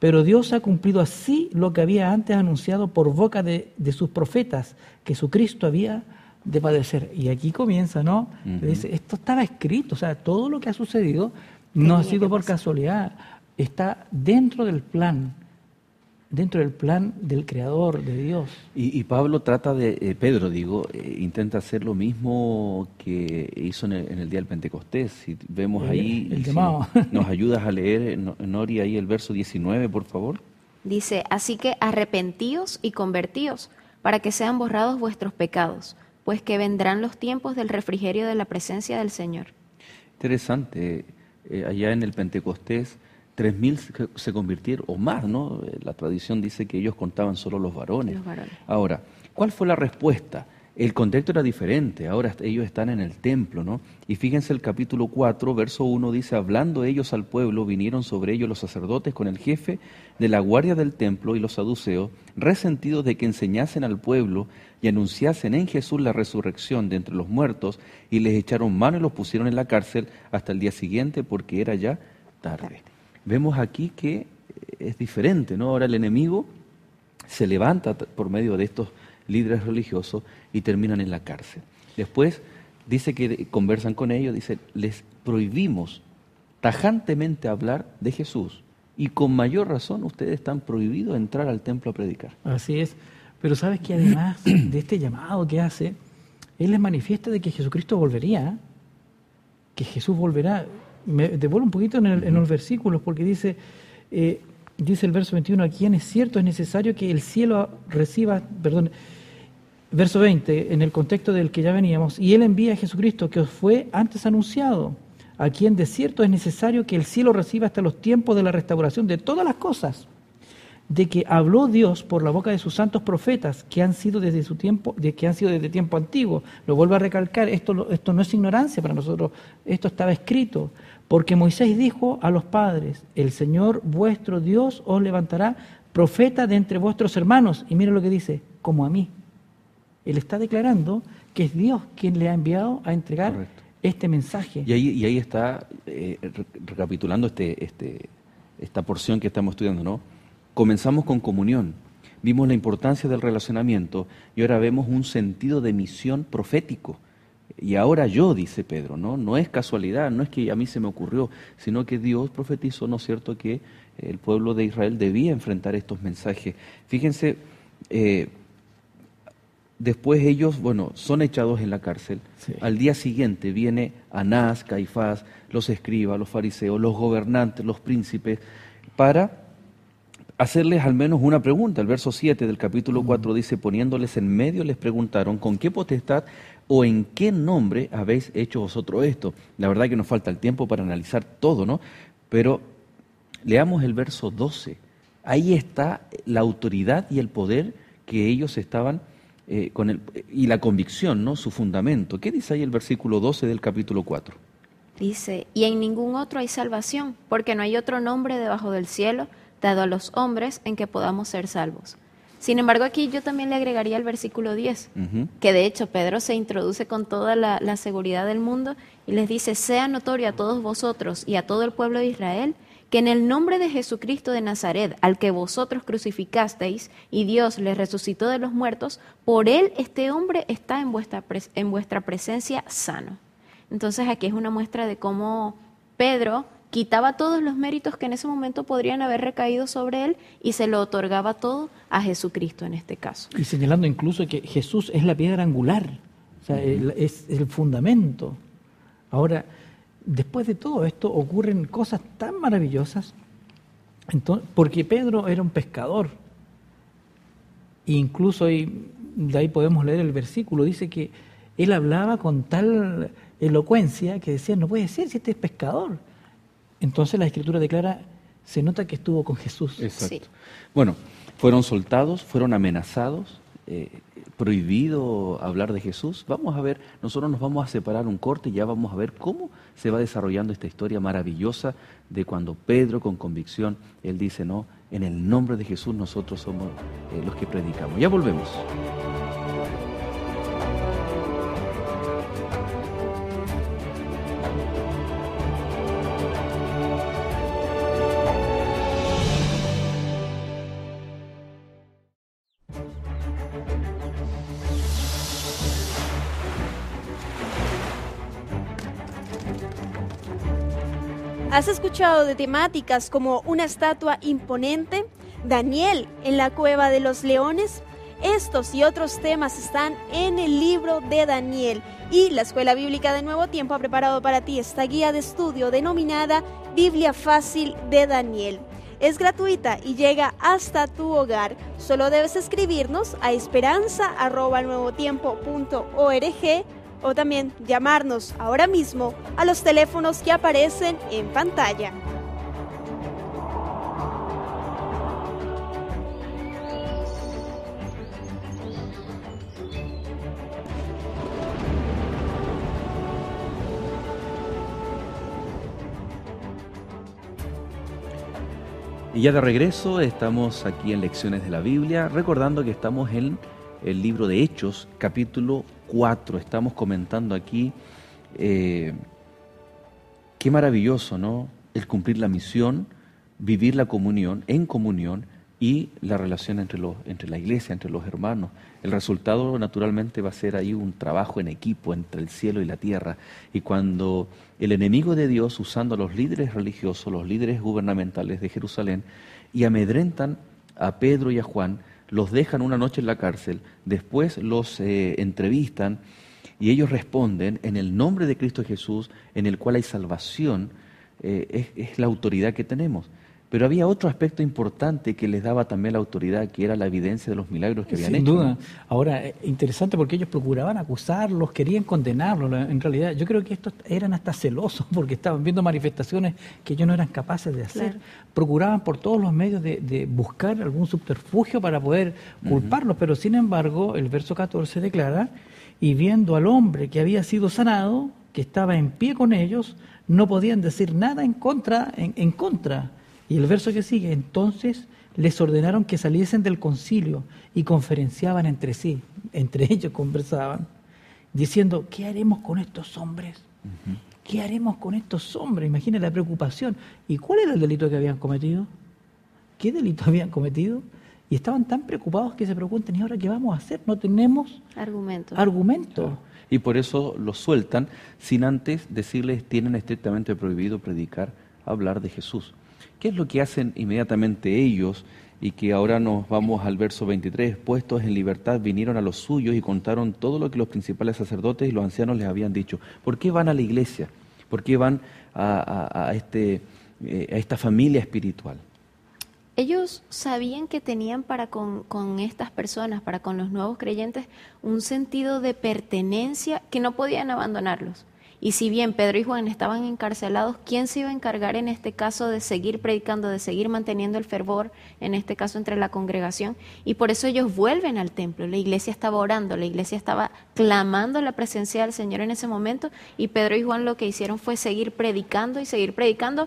Pero Dios ha cumplido así lo que había antes anunciado por boca de, de sus profetas, que su Cristo había de padecer. Y aquí comienza, ¿no? Uh-huh. Dice, esto estaba escrito, o sea, todo lo que ha sucedido no ha sido por casualidad, está dentro del plan, dentro del plan del Creador, de Dios. Y, y Pablo trata de, eh, Pedro digo, eh, intenta hacer lo mismo que hizo en el, en el día del Pentecostés. Si vemos ahí, el, el si llamado. ¿Nos ayudas a leer, Nori, ahí el verso diecinueve, por favor? Dice, así que arrepentíos y convertíos, para que sean borrados vuestros pecados, pues que vendrán los tiempos del refrigerio de la presencia del Señor. Interesante, eh, allá en el Pentecostés, tres mil se convirtieron, o más, ¿no? La tradición dice que ellos contaban solo los varones. Los varones. Ahora, ¿cuál fue la respuesta? El contexto era diferente, ahora ellos están en el templo, ¿no? Y fíjense el capítulo cuatro, verso uno, dice, hablando ellos al pueblo, vinieron sobre ellos los sacerdotes con el jefe de la guardia del templo y los saduceos, resentidos de que enseñasen al pueblo y anunciasen en Jesús la resurrección de entre los muertos, y les echaron mano y los pusieron en la cárcel hasta el día siguiente, porque era ya tarde. Vemos aquí que es diferente, ¿no? Ahora el enemigo se levanta por medio de estos líderes religiosos y terminan en la cárcel. Después dice que conversan con ellos, dice, les prohibimos tajantemente hablar de Jesús y con mayor razón ustedes están prohibidos entrar al templo a predicar. Así es, pero sabes que además de este llamado que hace, él les manifiesta de que Jesucristo volvería, que Jesús volverá. Me devuelvo un poquito en, el, en los versículos, porque dice, eh, dice el verso veintiuno, a quien es cierto es necesario que el cielo reciba, perdón, verso veinte, en el contexto del que ya veníamos, y él envía a Jesucristo que os fue antes anunciado, a quien de cierto es necesario que el cielo reciba hasta los tiempos de la restauración de todas las cosas, de que habló Dios por la boca de sus santos profetas, que han sido desde su tiempo, de que han sido desde tiempo antiguo. Lo vuelvo a recalcar, esto, esto no es ignorancia para nosotros, esto estaba escrito, porque Moisés dijo a los padres, el Señor vuestro Dios os levantará profeta de entre vuestros hermanos, y mira lo que dice, como a mí. Él está declarando que es Dios quien le ha enviado a entregar Correcto. Este mensaje. Y ahí, y ahí está, eh, recapitulando este, este, esta porción que estamos estudiando, ¿no? Comenzamos con comunión, vimos la importancia del relacionamiento y ahora vemos un sentido de misión profético. Y ahora yo, dice Pedro, ¿no? No es casualidad, no es que a mí se me ocurrió, sino que Dios profetizó, ¿no es cierto?, que el pueblo de Israel debía enfrentar estos mensajes. Fíjense, eh, después ellos, bueno, son echados en la cárcel. Sí. Al día siguiente viene Anás, Caifás, los escribas, los fariseos, los gobernantes, los príncipes, para hacerles al menos una pregunta. El verso siete del capítulo cuatro dice, poniéndoles en medio les preguntaron, ¿con qué potestad o en qué nombre habéis hecho vosotros esto? La verdad que nos falta el tiempo para analizar todo, ¿no? Pero leamos el verso doce. Ahí está la autoridad y el poder que ellos estaban, eh, con el, y la convicción, ¿no? Su fundamento. ¿Qué dice ahí el versículo doce del capítulo cuatro? Dice, y en ningún otro hay salvación, porque no hay otro nombre debajo del cielo dado a los hombres en que podamos ser salvos. Sin embargo, aquí yo también le agregaría el versículo diez, uh-huh. que de hecho Pedro se introduce con toda la, la seguridad del mundo y les dice, sea notorio a todos vosotros y a todo el pueblo de Israel, que en el nombre de Jesucristo de Nazaret, al que vosotros crucificasteis y Dios le resucitó de los muertos, por él este hombre está en vuestra, pres- en vuestra presencia sano. Entonces aquí es una muestra de cómo Pedro quitaba todos los méritos que en ese momento podrían haber recaído sobre él y se lo otorgaba todo a Jesucristo en este caso. Y señalando incluso que Jesús es la piedra angular, o sea, el, es el fundamento. Ahora, después de todo esto ocurren cosas tan maravillosas, entonces, porque Pedro era un pescador, e incluso ahí, de ahí podemos leer el versículo, dice que él hablaba con tal elocuencia que decía, no puede ser si este es pescador. Entonces la Escritura declara, se nota que estuvo con Jesús. Exacto. Sí. Bueno, fueron soltados, fueron amenazados, eh, prohibido hablar de Jesús. Vamos a ver, nosotros nos vamos a separar un corte y ya vamos a ver cómo se va desarrollando esta historia maravillosa de cuando Pedro con convicción, él dice, no, en el nombre de Jesús nosotros somos eh, los que predicamos. Ya volvemos. ¿Has escuchado de temáticas como una estatua imponente, Daniel en la cueva de los leones? Estos y otros temas están en el libro de Daniel, y la Escuela Bíblica de Nuevo Tiempo ha preparado para ti esta guía de estudio denominada Biblia Fácil de Daniel. Es gratuita y llega hasta tu hogar. Solo debes escribirnos a esperanza arroba nuevotiempo punto org o también llamarnos ahora mismo a los teléfonos que aparecen en pantalla. Y ya de regreso estamos aquí en Lecciones de la Biblia, recordando que estamos en el libro de Hechos, capítulo cuatro. Estamos comentando aquí eh, qué maravilloso, ¿no? El cumplir la misión, vivir la comunión, en comunión, y la relación entre, los, entre la iglesia, entre los hermanos. El resultado naturalmente va a ser ahí un trabajo en equipo entre el cielo y la tierra. Y cuando el enemigo de Dios, usando a los líderes religiosos, los líderes gubernamentales de Jerusalén, y amedrentan a Pedro y a Juan, los dejan una noche en la cárcel, después los eh, entrevistan y ellos responden en el nombre de Cristo Jesús, en el cual hay salvación, eh, es, es la autoridad que tenemos. Pero había otro aspecto importante que les daba también la autoridad, que era la evidencia de los milagros que habían hecho. Sin hecho. duda. ¿No? Ahora, interesante porque ellos procuraban acusarlos, querían condenarlos. En realidad, yo creo que estos eran hasta celosos porque estaban viendo manifestaciones que ellos no eran capaces de hacer. Claro. Procuraban por todos los medios de, de buscar algún subterfugio para poder culparlos, uh-huh. Pero sin embargo, el verso catorce declara, y viendo al hombre que había sido sanado, que estaba en pie con ellos, no podían decir nada en contra, en, en contra. Y el verso que sigue, entonces les ordenaron que saliesen del concilio y conferenciaban entre sí, entre ellos conversaban, diciendo, ¿qué haremos con estos hombres? Uh-huh. ¿Qué haremos con estos hombres? Imagina la preocupación. ¿Y cuál era el delito que habían cometido? ¿Qué delito habían cometido? Y estaban tan preocupados que se preguntan, ¿y ahora qué vamos a hacer? No tenemos argumento. argumento. Claro. Y por eso los sueltan sin antes decirles, tienen estrictamente prohibido predicar, hablar de Jesús. ¿Qué es lo que hacen inmediatamente ellos? Y que ahora nos vamos al verso veintitrés. Puestos en libertad vinieron a los suyos y contaron todo lo que los principales sacerdotes y los ancianos les habían dicho. ¿Por qué van a la iglesia? ¿Por qué van a, a, a, este, eh, a esta familia espiritual? Ellos sabían que tenían para con, con estas personas, para con los nuevos creyentes, un sentido de pertenencia que no podían abandonarlos. Y si bien Pedro y Juan estaban encarcelados, ¿quién se iba a encargar en este caso de seguir predicando, de seguir manteniendo el fervor, en este caso entre la congregación? Y por eso ellos vuelven al templo. La iglesia estaba orando, la iglesia estaba clamando la presencia del Señor en ese momento, y Pedro y Juan lo que hicieron fue seguir predicando y seguir predicando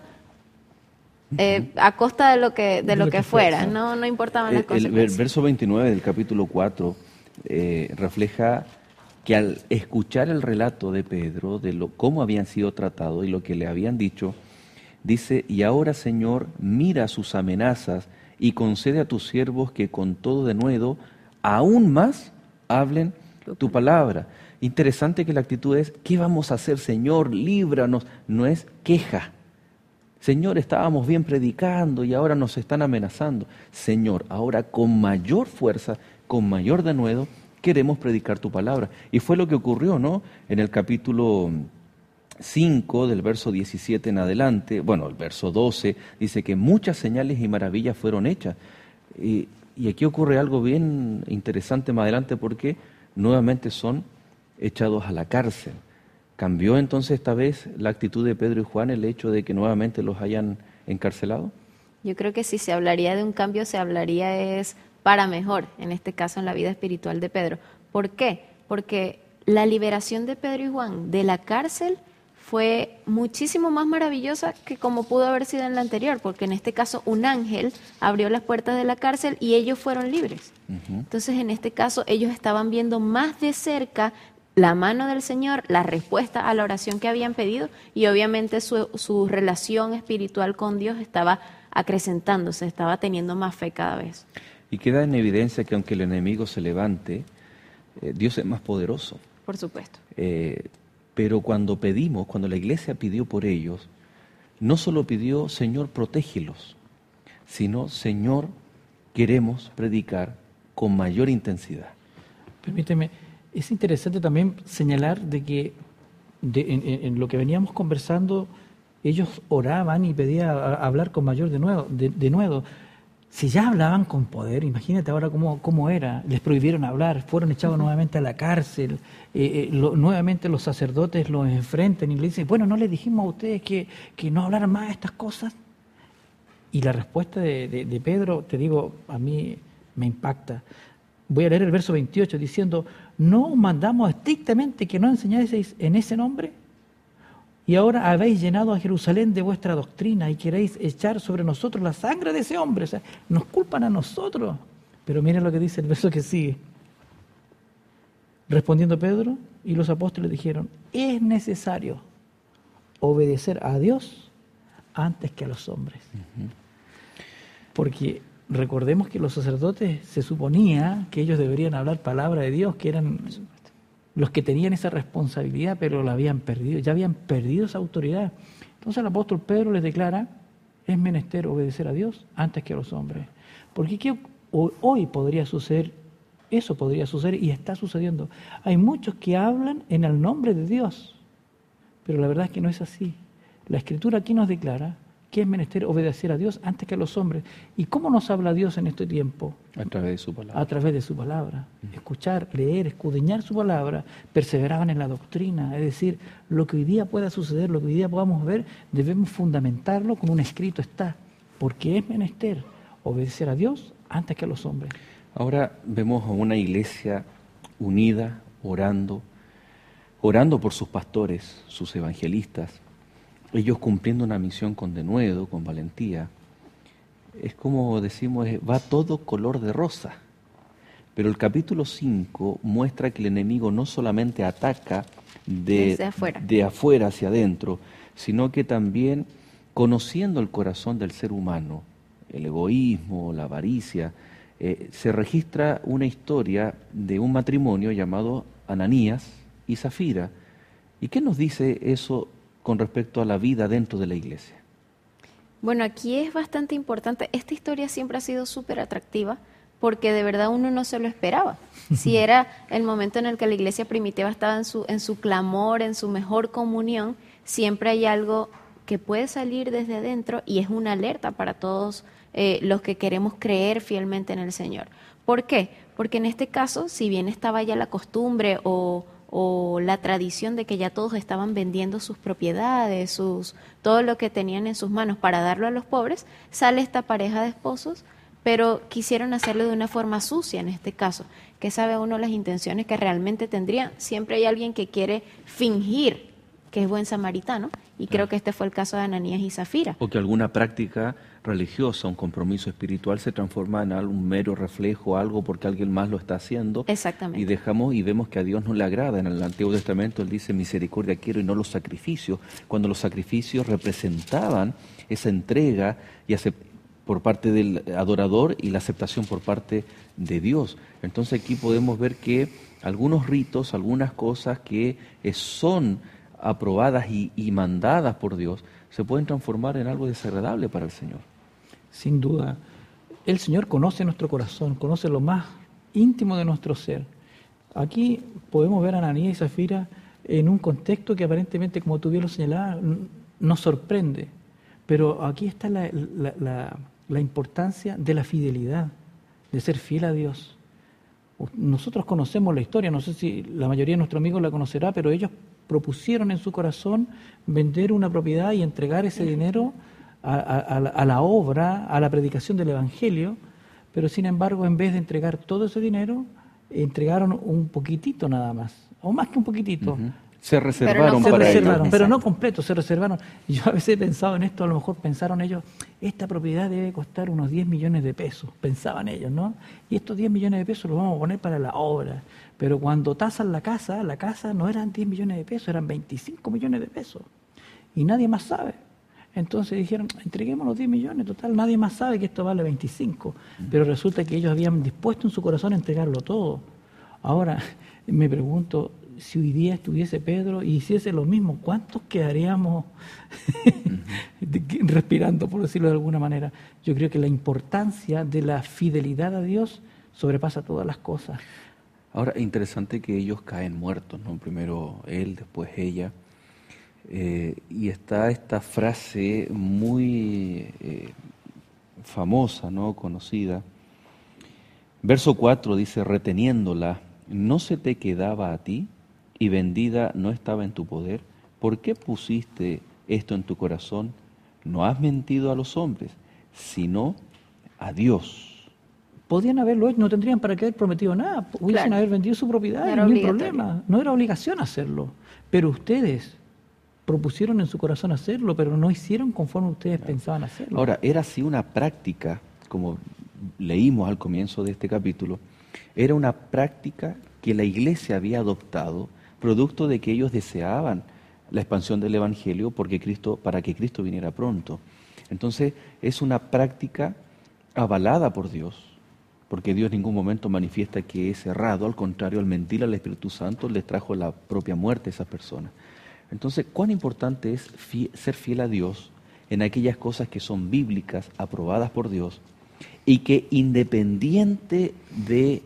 eh, a costa de lo que, de de lo, lo que, que fuera, fue, no, no importaban las el, consecuencias. El verso veintinueve del capítulo cuatro eh, refleja que al escuchar el relato de Pedro, de lo, cómo habían sido tratados y lo que le habían dicho, dice, y ahora, Señor, mira sus amenazas y concede a tus siervos que con todo denuedo aún más hablen tu palabra. Interesante que la actitud es, ¿qué vamos a hacer, Señor? Líbranos. No es queja. Señor, estábamos bien predicando y ahora nos están amenazando. Señor, ahora con mayor fuerza, con mayor denuedo, queremos predicar tu palabra. Y fue lo que ocurrió, ¿no? En el capítulo cinco, del verso diecisiete en adelante, bueno, el verso doce, dice que muchas señales y maravillas fueron hechas. Y, y aquí ocurre algo bien interesante más adelante porque nuevamente son echados a la cárcel. ¿Cambió entonces esta vez la actitud de Pedro y Juan el hecho de que nuevamente los hayan encarcelado? Yo creo que si se hablaría de un cambio, se hablaría es para mejor, en este caso en la vida espiritual de Pedro. ¿Por qué? Porque la liberación de Pedro y Juan de la cárcel fue muchísimo más maravillosa que como pudo haber sido en la anterior, porque en este caso un ángel abrió las puertas de la cárcel y ellos fueron libres. Uh-huh. Entonces, en este caso, ellos estaban viendo más de cerca la mano del Señor, la respuesta a la oración que habían pedido, y obviamente su, su relación espiritual con Dios estaba acrecentándose, estaba teniendo más fe cada vez. Y queda en evidencia que aunque el enemigo se levante, eh, Dios es más poderoso. Por supuesto. Eh, pero cuando pedimos, cuando la iglesia pidió por ellos, no solo pidió, Señor, protégelos, sino, Señor, queremos predicar con mayor intensidad. Permíteme, es interesante también señalar de que de, en, en lo que veníamos conversando, ellos oraban y pedían a, a hablar con mayor de nuevo, de, de nuevo. Si ya hablaban con poder, imagínate ahora cómo, cómo era. Les prohibieron hablar, fueron echados uh-huh. nuevamente a la cárcel, eh, eh, lo, nuevamente los sacerdotes los enfrentan y le dicen, bueno, ¿no les dijimos a ustedes que, que no hablaran más de estas cosas? Y la respuesta de, de, de Pedro, te digo, a mí me impacta. Voy a leer el verso veintiocho diciendo, ¿no os mandamos estrictamente que no enseñaseis en ese nombre? Y ahora habéis llenado a Jerusalén de vuestra doctrina y queréis echar sobre nosotros la sangre de ese hombre. O sea, nos culpan a nosotros. Pero miren lo que dice el verso que sigue. Respondiendo Pedro y los apóstoles dijeron, es necesario obedecer a Dios antes que a los hombres. Uh-huh. Porque recordemos que los sacerdotes se suponía que ellos deberían hablar palabra de Dios, que eran los que tenían esa responsabilidad, pero la habían perdido, ya habían perdido esa autoridad. Entonces el apóstol Pedro les declara, es menester obedecer a Dios antes que a los hombres. Porque ¿qué hoy podría suceder? Eso podría suceder y está sucediendo. Hay muchos que hablan en el nombre de Dios, pero la verdad es que no es así. La Escritura aquí nos declara que es menester obedecer a Dios antes que a los hombres. ¿Y cómo nos habla Dios en este tiempo? A través de su palabra. A través de su palabra. Uh-huh. Escuchar, leer, escudriñar su palabra, perseveraban en la doctrina. Es decir, lo que hoy día pueda suceder, lo que hoy día podamos ver, debemos fundamentarlo con un escrito está. Porque es menester obedecer a Dios antes que a los hombres. Ahora vemos a una iglesia unida, orando, orando por sus pastores, sus evangelistas, ellos cumpliendo una misión con denuedo, con valentía. Es como decimos, va todo color de rosa. Pero el capítulo cinco muestra que el enemigo no solamente ataca de, afuera. de afuera hacia adentro, sino que también conociendo el corazón del ser humano, el egoísmo, la avaricia, eh, se registra una historia de un matrimonio llamado Ananías y Zafira. ¿Y qué nos dice eso con respecto a la vida dentro de la iglesia? Bueno, aquí es bastante importante. Esta historia siempre ha sido súper atractiva porque de verdad uno no se lo esperaba. Si era el momento en el que la iglesia primitiva estaba en su, en su clamor, en su mejor comunión, siempre hay algo que puede salir desde adentro y es una alerta para todos eh, los que queremos creer fielmente en el Señor. ¿Por qué? Porque en este caso, si bien estaba ya la costumbre o o la tradición de que ya todos estaban vendiendo sus propiedades, sus, todo lo que tenían en sus manos para darlo a los pobres, sale esta pareja de esposos, pero quisieron hacerlo de una forma sucia en este caso, que sabe uno las intenciones que realmente tendrían. Siempre hay alguien que quiere fingir que es buen samaritano, y creo que este fue el caso de Ananías y Zafira. O que alguna práctica religiosa, un compromiso espiritual se transforma en un mero reflejo, algo porque alguien más lo está haciendo. Exactamente. Y dejamos y vemos que a Dios no le agrada. En el Antiguo Testamento Él dice, misericordia quiero y no los sacrificios, cuando los sacrificios representaban esa entrega y acept- por parte del adorador y la aceptación por parte de Dios. Entonces aquí podemos ver que algunos ritos, algunas cosas que eh, son aprobadas y, y mandadas por Dios, se pueden transformar en algo desagradable para el Señor. Sin duda. El Señor conoce nuestro corazón, conoce lo más íntimo de nuestro ser. Aquí podemos ver a Ananías y Zafira en un contexto que aparentemente, como tú bien lo señalabas, nos sorprende. Pero aquí está la, la, la, la importancia de la fidelidad, de ser fiel a Dios. Nosotros conocemos la historia, no sé si la mayoría de nuestros amigos la conocerá, pero ellos propusieron en su corazón vender una propiedad y entregar ese dinero a, a, a, la, a la obra, a la predicación del Evangelio, pero sin embargo, en vez de entregar todo ese dinero, entregaron un poquitito nada más, o más que un poquitito. Uh-huh. Se reservaron se para reservaron, ellos. pero no completo, se reservaron. Yo a veces he pensado en esto, a lo mejor pensaron ellos, esta propiedad debe costar unos diez millones de pesos, pensaban ellos, ¿no? Y estos diez millones de pesos los vamos a poner para la obra. Pero cuando tasan la casa, la casa no eran diez millones de pesos, eran veinticinco millones de pesos. Y nadie más sabe. Entonces dijeron, entreguemos los diez millones, total, nadie más sabe que esto vale veinticinco. Pero resulta que ellos habían dispuesto en su corazón a entregarlo todo. Ahora, me pregunto, si hoy día estuviese Pedro y hiciese lo mismo, ¿cuántos quedaríamos respirando, por decirlo de alguna manera? Yo creo que la importancia de la fidelidad a Dios sobrepasa todas las cosas. Ahora, interesante que ellos caen muertos, ¿no? Primero él, después ella. Eh, y está esta frase muy eh, famosa, ¿no? Conocida. Verso cuatro dice, reteniéndola, ¿no se te quedaba a ti y vendida no estaba en tu poder? ¿Por qué pusiste esto en tu corazón? No has mentido a los hombres, sino a Dios. Podían haberlo hecho, no tendrían para qué haber prometido nada, hubiesen Claro. haber vendido su propiedad, No era no hay obligatorio. problema, no era obligación hacerlo. Pero ustedes propusieron en su corazón hacerlo, pero no hicieron conforme ustedes pensaban hacerlo. Ahora, era así una práctica, como leímos al comienzo de este capítulo, era una práctica que la iglesia había adoptado, producto de que ellos deseaban la expansión del Evangelio porque Cristo, para que Cristo viniera pronto. Entonces, es una práctica avalada por Dios, porque Dios en ningún momento manifiesta que es errado, al contrario, al mentir al Espíritu Santo les trajo la propia muerte a esas personas. Entonces, ¿cuán importante es fi- ser fiel a Dios en aquellas cosas que son bíblicas, aprobadas por Dios, y que independiente de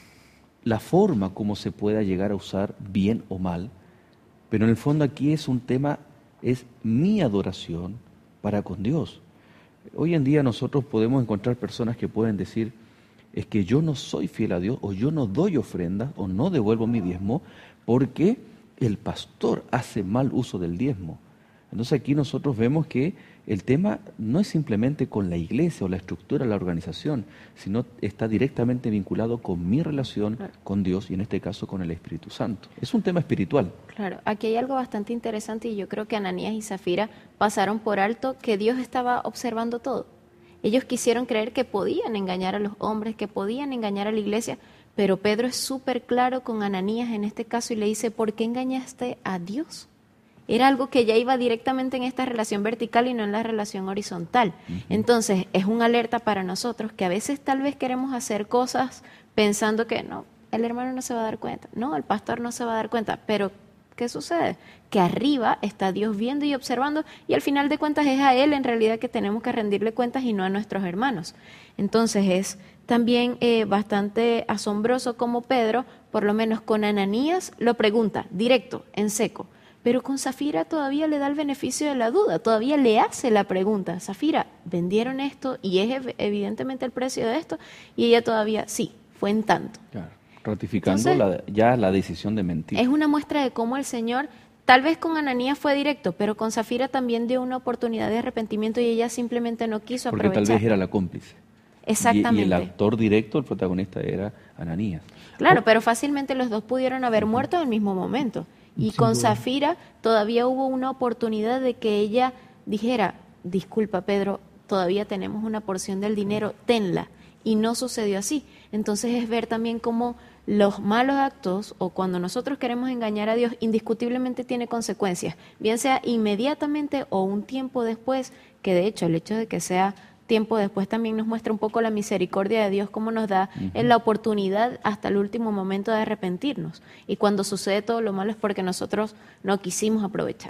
la forma como se pueda llegar a usar bien o mal, pero en el fondo aquí es un tema, es mi adoración para con Dios. Hoy en día nosotros podemos encontrar personas que pueden decir, es que yo no soy fiel a Dios, o yo no doy ofrendas, o no devuelvo mi diezmo, porque el pastor hace mal uso del diezmo. Entonces aquí nosotros vemos que el tema no es simplemente con la iglesia o la estructura, la organización, sino está directamente vinculado con mi relación Claro. con Dios y en este caso con el Espíritu Santo. Es un tema espiritual. Claro, aquí hay algo bastante interesante y yo creo que Ananías y Zafira pasaron por alto que Dios estaba observando todo. Ellos quisieron creer que podían engañar a los hombres, que podían engañar a la iglesia, pero Pedro es súper claro con Ananías en este caso y le dice, ¿por qué engañaste a Dios? Era algo que ya iba directamente en esta relación vertical y no en la relación horizontal. Uh-huh. Entonces, es una alerta para nosotros que a veces tal vez queremos hacer cosas pensando que no, el hermano no se va a dar cuenta, no, el pastor no se va a dar cuenta, pero ¿qué sucede? Que arriba está Dios viendo y observando y al final de cuentas es a Él en realidad que tenemos que rendirle cuentas y no a nuestros hermanos. Entonces es también eh, bastante asombroso como Pedro, por lo menos con Ananías, lo pregunta directo, en seco. Pero con Zafira todavía le da el beneficio de la duda, todavía le hace la pregunta. Zafira, ¿vendieron esto y es evidentemente el precio de esto? Y ella todavía, sí, fue en tanto. Claro. Ratificando Entonces, la, ya la decisión de mentir. Es una muestra de cómo el Señor, tal vez con Ananías fue directo, pero con Zafira también dio una oportunidad de arrepentimiento y ella simplemente no quiso Porque aprovechar. tal vez era la cómplice. Exactamente. Y, y el actor directo, el protagonista era Ananías. Claro, pero fácilmente los dos pudieron haber muerto en el mismo momento. Y Sin con duda. Zafira todavía hubo una oportunidad de que ella dijera, disculpa Pedro, todavía tenemos una porción del dinero, tenla. Y no sucedió así. Entonces es ver también cómo los malos actos o cuando nosotros queremos engañar a Dios indiscutiblemente tiene consecuencias, bien sea inmediatamente o un tiempo después, que de hecho el hecho de que sea tiempo después también nos muestra un poco la misericordia de Dios, cómo nos da uh-huh. en la oportunidad hasta el último momento de arrepentirnos. Y cuando sucede todo lo malo es porque nosotros no quisimos aprovechar.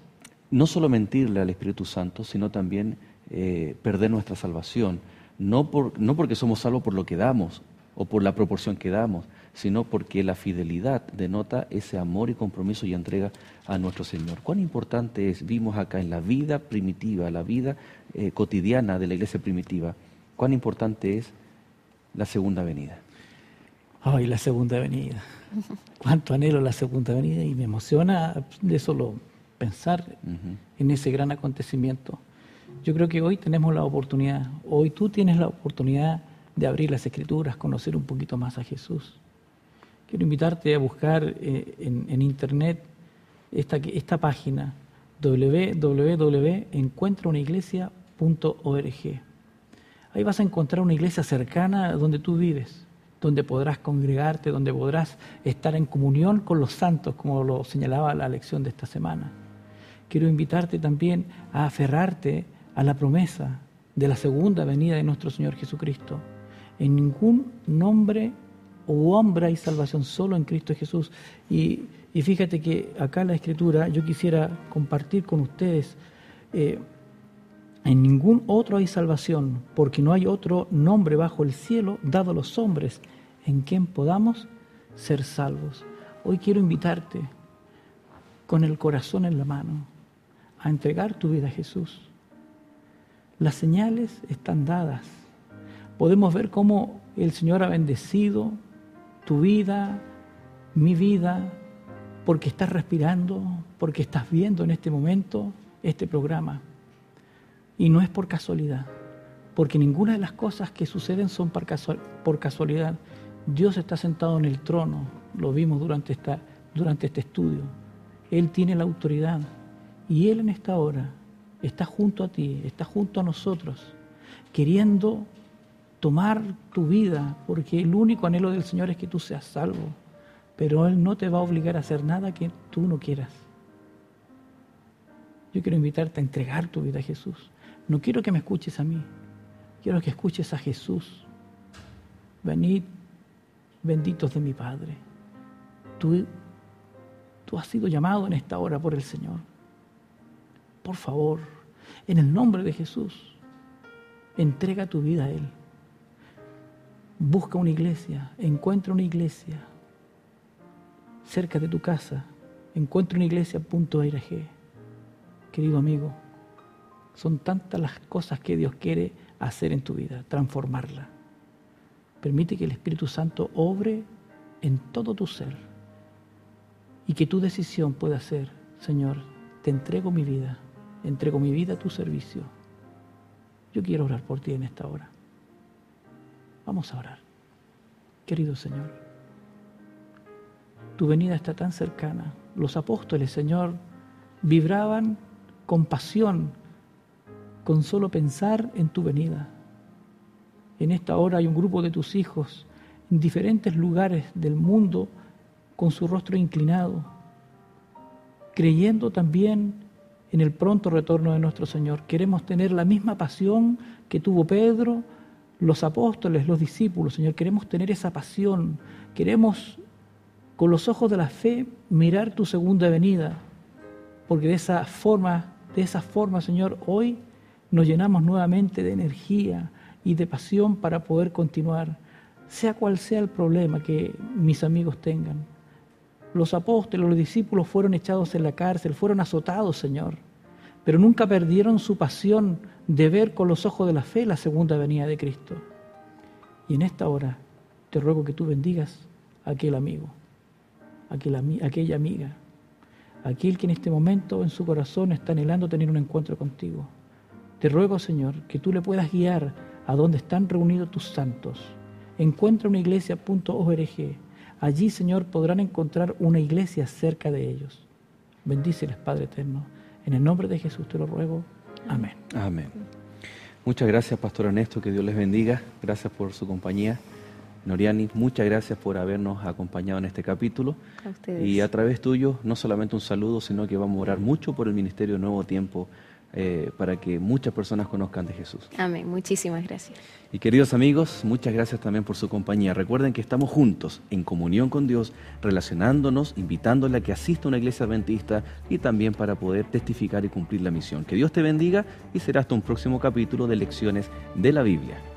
No solo mentirle al Espíritu Santo, sino también eh, perder nuestra salvación. No, por, no porque somos salvos por lo que damos o por la proporción que damos, sino porque la fidelidad denota ese amor y compromiso y entrega a nuestro Señor. ¿Cuán importante es? Vimos acá en la vida primitiva, la vida eh, cotidiana de la iglesia primitiva, cuán importante es la segunda venida. Ay, la segunda venida. Cuánto anhelo la segunda venida y me emociona de solo pensar uh-huh. en ese gran acontecimiento. Yo creo que hoy tenemos la oportunidad, hoy tú tienes la oportunidad de abrir las Escrituras, conocer un poquito más a Jesús. Quiero invitarte a buscar eh, en, en internet esta, esta página doble u doble u doble u punto encuentra una iglesia punto org. Ahí vas a encontrar una iglesia cercana donde tú vives, donde podrás congregarte, donde podrás estar en comunión con los santos, como lo señalaba la lección de esta semana. Quiero invitarte también a aferrarte a la promesa de la segunda venida de nuestro Señor Jesucristo. En ningún nombre o hombre hay salvación solo en Cristo Jesús. Y, y fíjate que acá en la Escritura yo quisiera compartir con ustedes, eh, en ningún otro hay salvación, porque no hay otro nombre bajo el cielo dado a los hombres en quien podamos ser salvos. Hoy quiero invitarte con el corazón en la mano a entregar tu vida a Jesús. Las señales están dadas. Podemos ver cómo el Señor ha bendecido tu vida, mi vida, porque estás respirando, porque estás viendo en este momento este programa. Y no es por casualidad, porque ninguna de las cosas que suceden son por casualidad. Dios está sentado en el trono, lo vimos durante, esta, durante este estudio. Él tiene la autoridad y Él en esta hora está junto a ti, está junto a nosotros, queriendo tomar tu vida, porque el único anhelo del Señor es que tú seas salvo, pero Él no te va a obligar a hacer nada que tú no quieras. Yo quiero invitarte a entregar tu vida a Jesús. No quiero que me escuches a mí, quiero que escuches a Jesús. Venid, benditos de mi Padre. Tú, tú has sido llamado en esta hora por el Señor. Por favor, en el nombre de Jesús, entrega tu vida a Él. Busca una iglesia, encuentra una iglesia cerca de tu casa, encuentra una iglesia punto org. Querido amigo, son tantas las cosas que Dios quiere hacer en tu vida, transformarla. Permite que el Espíritu Santo obre en todo tu ser y que tu decisión pueda ser: Señor, te entrego mi vida, entrego mi vida a tu servicio. Yo quiero orar por ti en esta hora. Vamos a orar. Querido Señor, tu venida está tan cercana. Los apóstoles, Señor, vibraban con pasión con solo pensar en tu venida. En esta hora hay un grupo de tus hijos en diferentes lugares del mundo con su rostro inclinado, creyendo también en el pronto retorno de nuestro Señor. Queremos tener la misma pasión que tuvo Pedro, los apóstoles, los discípulos, Señor. Queremos tener esa pasión. Queremos, con los ojos de la fe, mirar tu segunda venida, porque de esa forma, de esa forma, Señor, hoy nos llenamos nuevamente de energía y de pasión para poder continuar, sea cual sea el problema que mis amigos tengan. Los apóstoles, los discípulos fueron echados en la cárcel, fueron azotados, Señor, pero nunca perdieron su pasión de ver con los ojos de la fe la segunda venida de Cristo. Y en esta hora te ruego que tú bendigas a aquel amigo, a aquella, a aquella amiga, a aquel que en este momento en su corazón está anhelando tener un encuentro contigo. Te ruego, Señor, que tú le puedas guiar a donde están reunidos tus santos. Encuentra una iglesia punto org. Allí, Señor, podrán encontrar una iglesia cerca de ellos. Bendíceles, Padre eterno. En el nombre de Jesús te lo ruego. Amén. Amén. Muchas gracias, Pastor Ernesto. Que Dios les bendiga. Gracias por su compañía. Noriani, muchas gracias por habernos acompañado en este capítulo. A ustedes. Y a través tuyo, no solamente un saludo, sino que vamos a orar mucho por el Ministerio Nuevo Tiempo, eh, para que muchas personas conozcan de Jesús. Amén. Muchísimas gracias. Y queridos amigos, muchas gracias también por su compañía. Recuerden que estamos juntos, en comunión con Dios, relacionándonos, invitándole a que asista a una iglesia adventista y también para poder testificar y cumplir la misión. Que Dios te bendiga y será hasta un próximo capítulo de Lecciones de la Biblia.